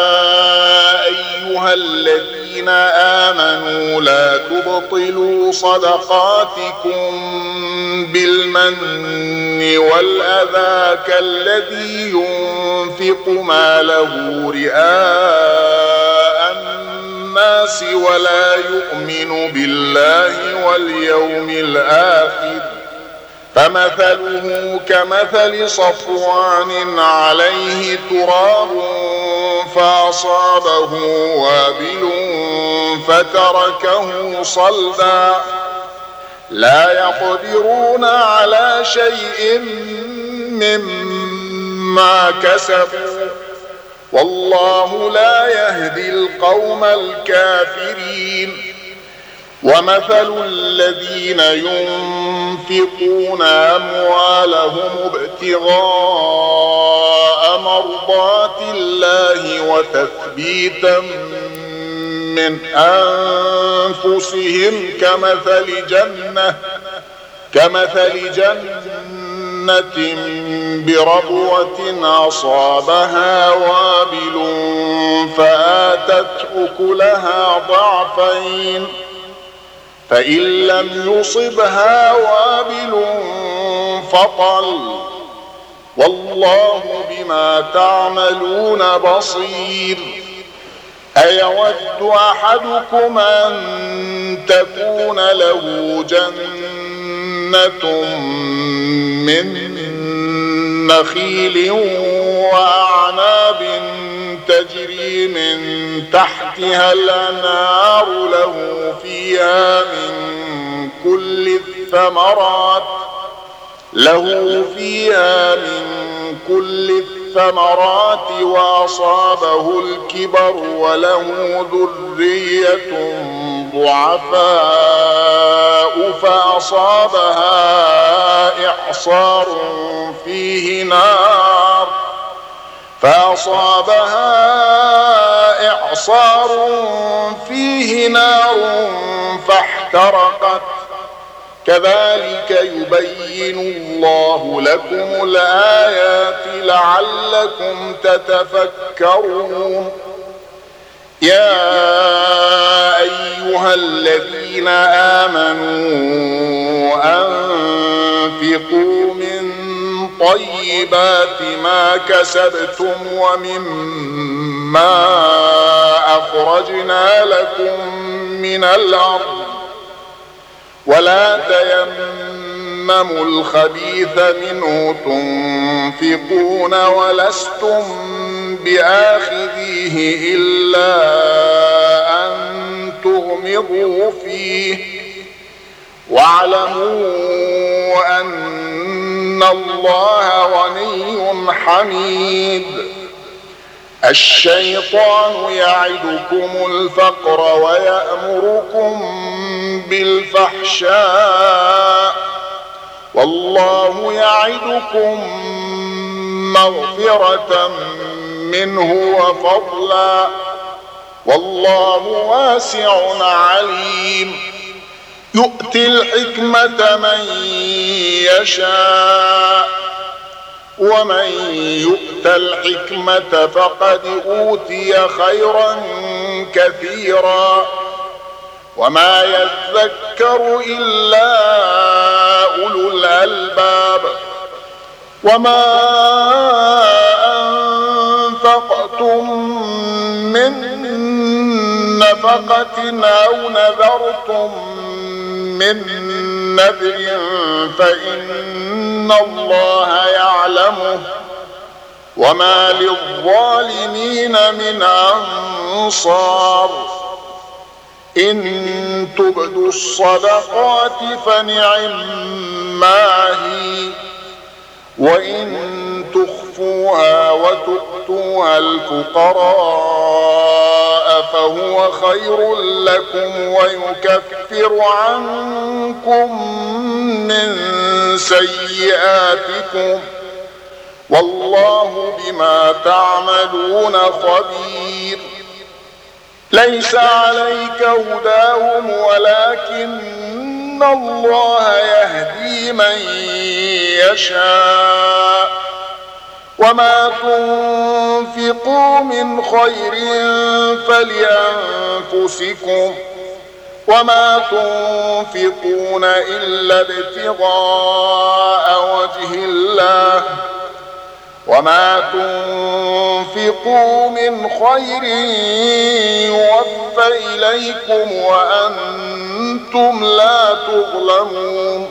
أيها الذين آمنوا لا تبطلوا صدقاتكم بالمن والأذى كالذي ينفق ماله رئاء الناس ولا يؤمن بالله واليوم الآخر فمثله كمثل صفوان عليه تراب فأصابه وابل فتركه صلدا لا يقدرون على شيء مما كسبوا والله لا يهدي القوم الكافرين. ومثل الذين ينفقون أموالهم ابتغاء مرضات الله وتثبيتا من أنفسهم كمثل جنة كمثل جنة بربوة أصابها وابل فآتت أكلها ضعفين فإن لم يصبها وابل فطل والله بما تعملون بصير. أيود أحدكم أن تكون له جنة من نخيل وأعناب تجري من تحتها الأنهار له فيها من كل الثمرات له فيها من كل الثمرات وأصابه الكبر وله ذرية ضعفاء فأصابها إعصار فيه نار فأصابها إعصار فيه نار فاحترقت كذلك يبين الله لكم الآيات لعلكم تتفكرون. يا أيها الذين آمنوا أنفقوا من طيبات ما كسبتم ومما أخرجنا لكم من الأرض ولا تيمموا الخبيث منه تنفقون ولستم بآخذيه إلا أن تغمضوا فيه واعلموا أن الله غني حميد. الشيطان يعدكم الفقر ويأمركم بالفحشاء والله يعدكم مغفرة منه وفضلا والله واسع عليم. يؤتي الحكمة من يشاء ومن يؤت الحكمة فقد أوتي خيرا كثيرا وما يذكر إلا أولو الألباب. وما أنفقتم من نفقة أو نذرتم من نذر فإن الله يعلمه وما للظالمين من أنصار. إن تبدوا الصدقات فنعما هي وإن تخفوها وتؤتوها الفقراء فهو خير لكم ويكفر عنكم من سيئاتكم والله بما تعملون خبير. ليس عليك هداهم ولكن الله يهدي من يشاء وما تنفقوا من خير فلأنفسكم وما تنفقون إلا ابتغاء وجه الله وما تنفقوا من خير يوفى إليكم وأنتم لا تظلمون.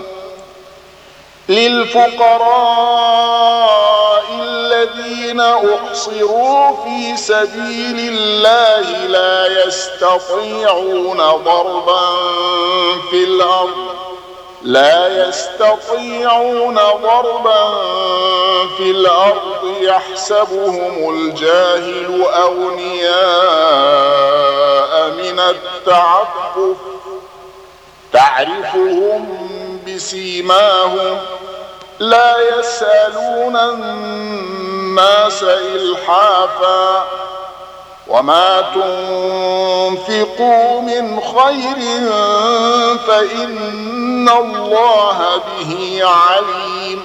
للفقراء الذين أحصروا في سبيل الله لا يستطيعون ضربا في الأرض لا يستطيعون ضربا في الأرض يحسبهم الجاهل أغنياء من التعفف تعرفهم بسيماهم لا يسألون الناس إلحافا وما تنفقوا من خير فإن الله به عليم.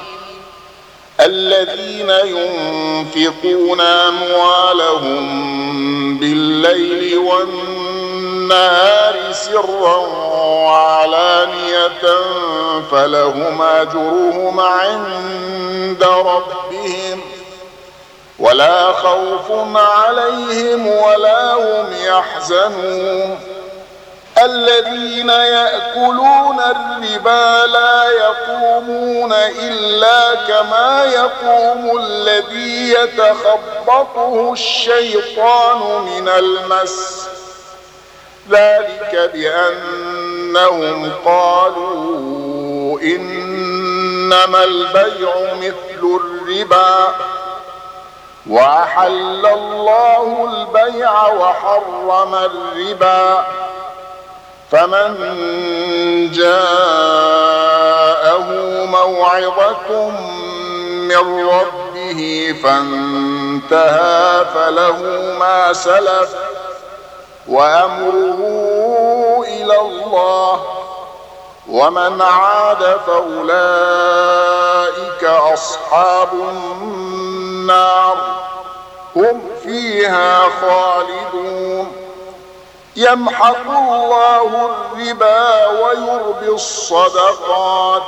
الذين ينفقون أموالهم بالليل والنهار سرا وعلانية فلهم أجرهم عند ربهم ولا خوف عليهم ولا هم يحزنون. الذين يأكلون الربا لا يقومون إلا كما يقوم الذي يتخبطه الشيطان من المس ذلك بأنهم قالوا إنما البيع مثل الربا وأحل الله البيع وحرم الربا فمن جاءه موعظة من ربه فانتهى فله ما سلف وأمره إلى الله ومن عاد فأولئك أصحاب النار هم فيها خالدون. يمحق الله الربا ويربي الصدقات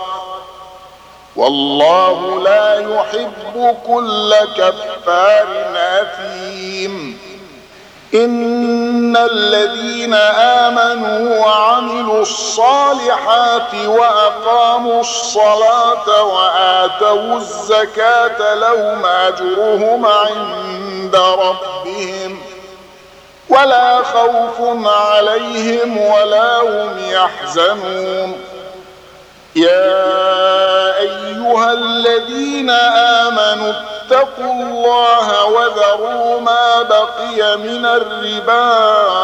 والله لا يحب كل كفار أثيم. إن الذين آمنوا وعملوا الصالحات وأقاموا الصلاة وآتوا الزكاة لهم أجرهم عند ربهم ولا خوف عليهم ولا هم يحزنون. يا أيها الذين آمنوا اتقوا الله وذروا ما بقي من الربا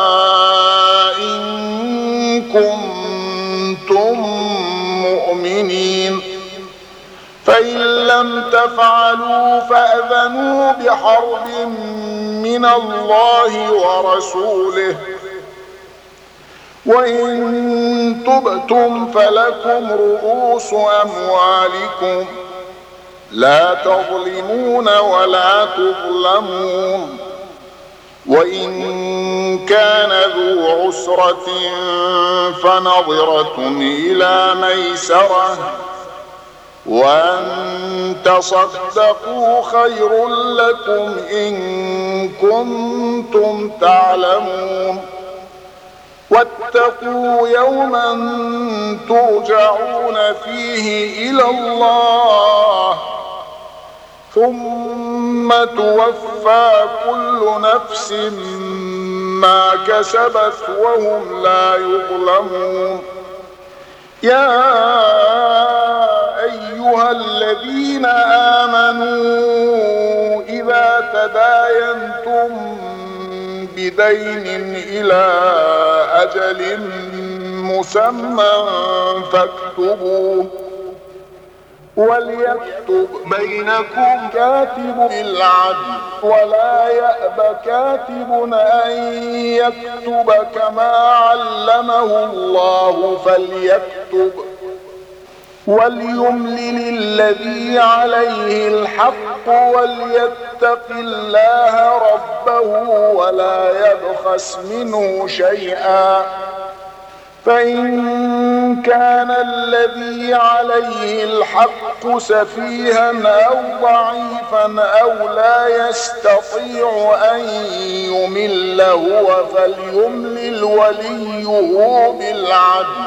إن كنتم مؤمنين، فإن لم تفعلوا فأذنوا بحرب من الله ورسوله، وإن تبتم فلكم رؤوس أموالكم لا تظلمون ولا تظلمون. وإن كان ذو عسرة فنظرة إلى ميسرة وأن تصدقوا خير لكم إن كنتم تعلمون. واتقوا يوما ترجعون فيه إلى الله ثم توفى كل نفس ما كسبت وهم لا يظلمون. يا أيها الذين آمنوا إذا تداينتم بدين إلى أجل مسمى فاكتبوه وليكتب بينكم كاتب بالعدل ولا يأب كاتب أن يكتب كما علمه الله فليكتب وليملل الذي عليه الحق وليتق الله ربه ولا يبخس منه شيئا، فإن كان الذي عليه الحق سفيها أو ضعيفا أو لا يستطيع أن يمل هو فليملل وليه بالعدل.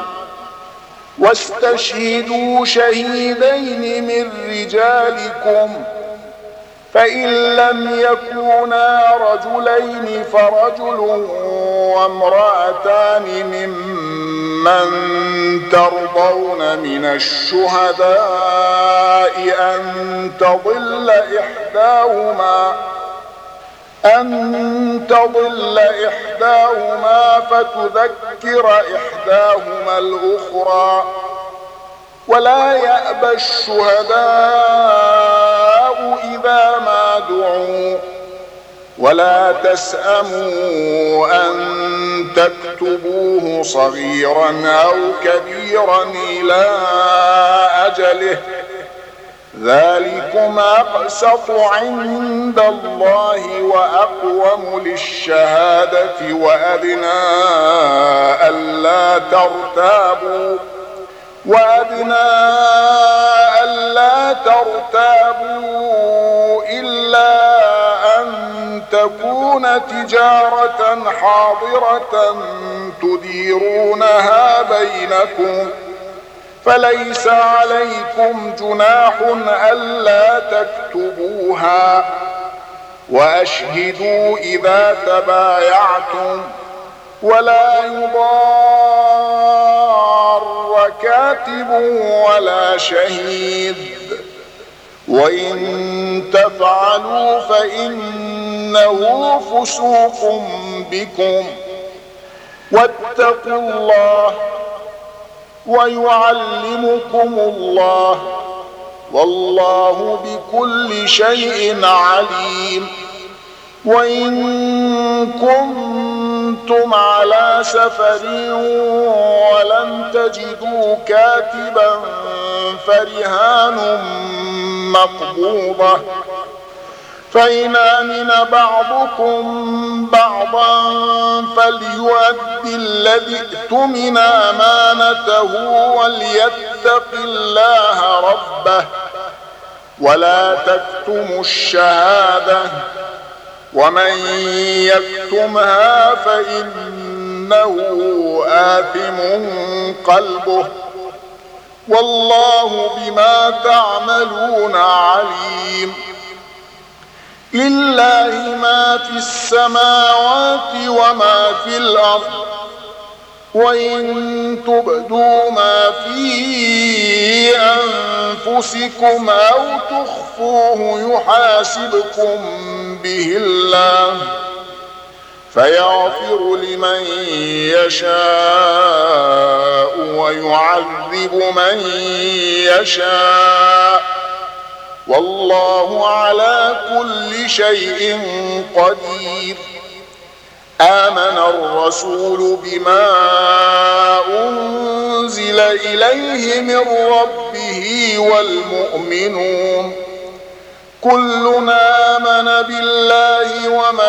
واستشهدوا شهيدين من رجالكم فإن لم يكونا رجلين فرجل وامرأتان ممن ترضون من الشهداء أن تضل إحداهما أن تضل إحداهما فتذكر إحداهما الأخرى ولا يأبى الشهداء إذا ما دعوا ولا تسأموا أن تكتبوه صغيرا أو كبيرا إلى أجله ذلكم أقسط عند الله وأقوم للشهادة وأدنى ألا ترتابوا وأدنى ألا ترتابوا إلا أن تكون تجارة حاضرة تديرونها بينكم فليس عليكم جناح ألا تكتبوها وأشهدوا إذا تبايعتم ولا يضار كاتب ولا شهيد وإن تفعلوا فإنه فسوق بكم واتقوا الله ويعلمكم الله والله بكل شيء عليم. وإن كنتم كنتم على سفر ولم تجدوا كاتبا فرهان مقبوضة، فإن أمن بعضكم بعضا فليؤدي الذي اؤتمن أمانته وليتق الله ربه ولا تكتموا الشهادة، ومن يكتمها فإنه آثم قلبه، والله بما تعملون عليم. لله ما في السماوات وما في الأرض، وإن تبدوا ما في أنفسكم أو تخفوه يحاسبكم به الله فيغفر لمن يشاء ويعذب من يشاء، والله على كل شيء قدير. آمن الرسول بما أنزل إليه من ربه والمؤمنون كلنا آمن بالله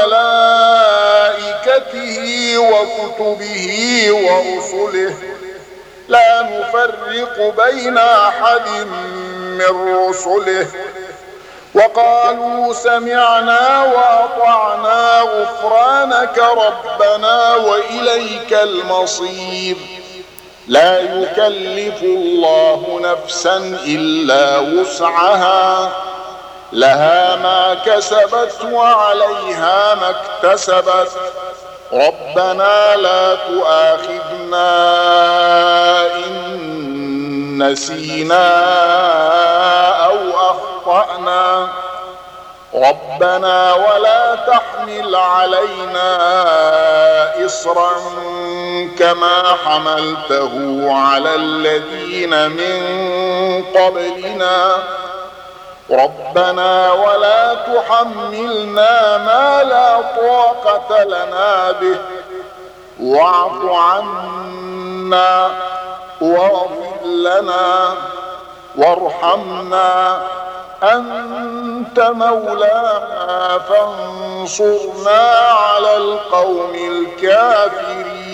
وملائكته وكتبه ورسله لا نفرق بين أحد من رسله، وقالوا سمعنا وأطعنا غفرانك ربنا وإليك المصير. لا يكلف الله نفسا إلا وسعها، لها ما كسبت وعليها ما اكتسبت، ربنا لا تؤاخذنا إن نسينا أو أخطأنا، ربنا ولا تحمل علينا إصرا كما حملته على الذين من قبلنا، ربنا ولا تحملنا ما لا طاقة لنا به، واعف عنا واغفر لنا وارحمنا أنت مولانا فانصرنا على القوم الكافرين.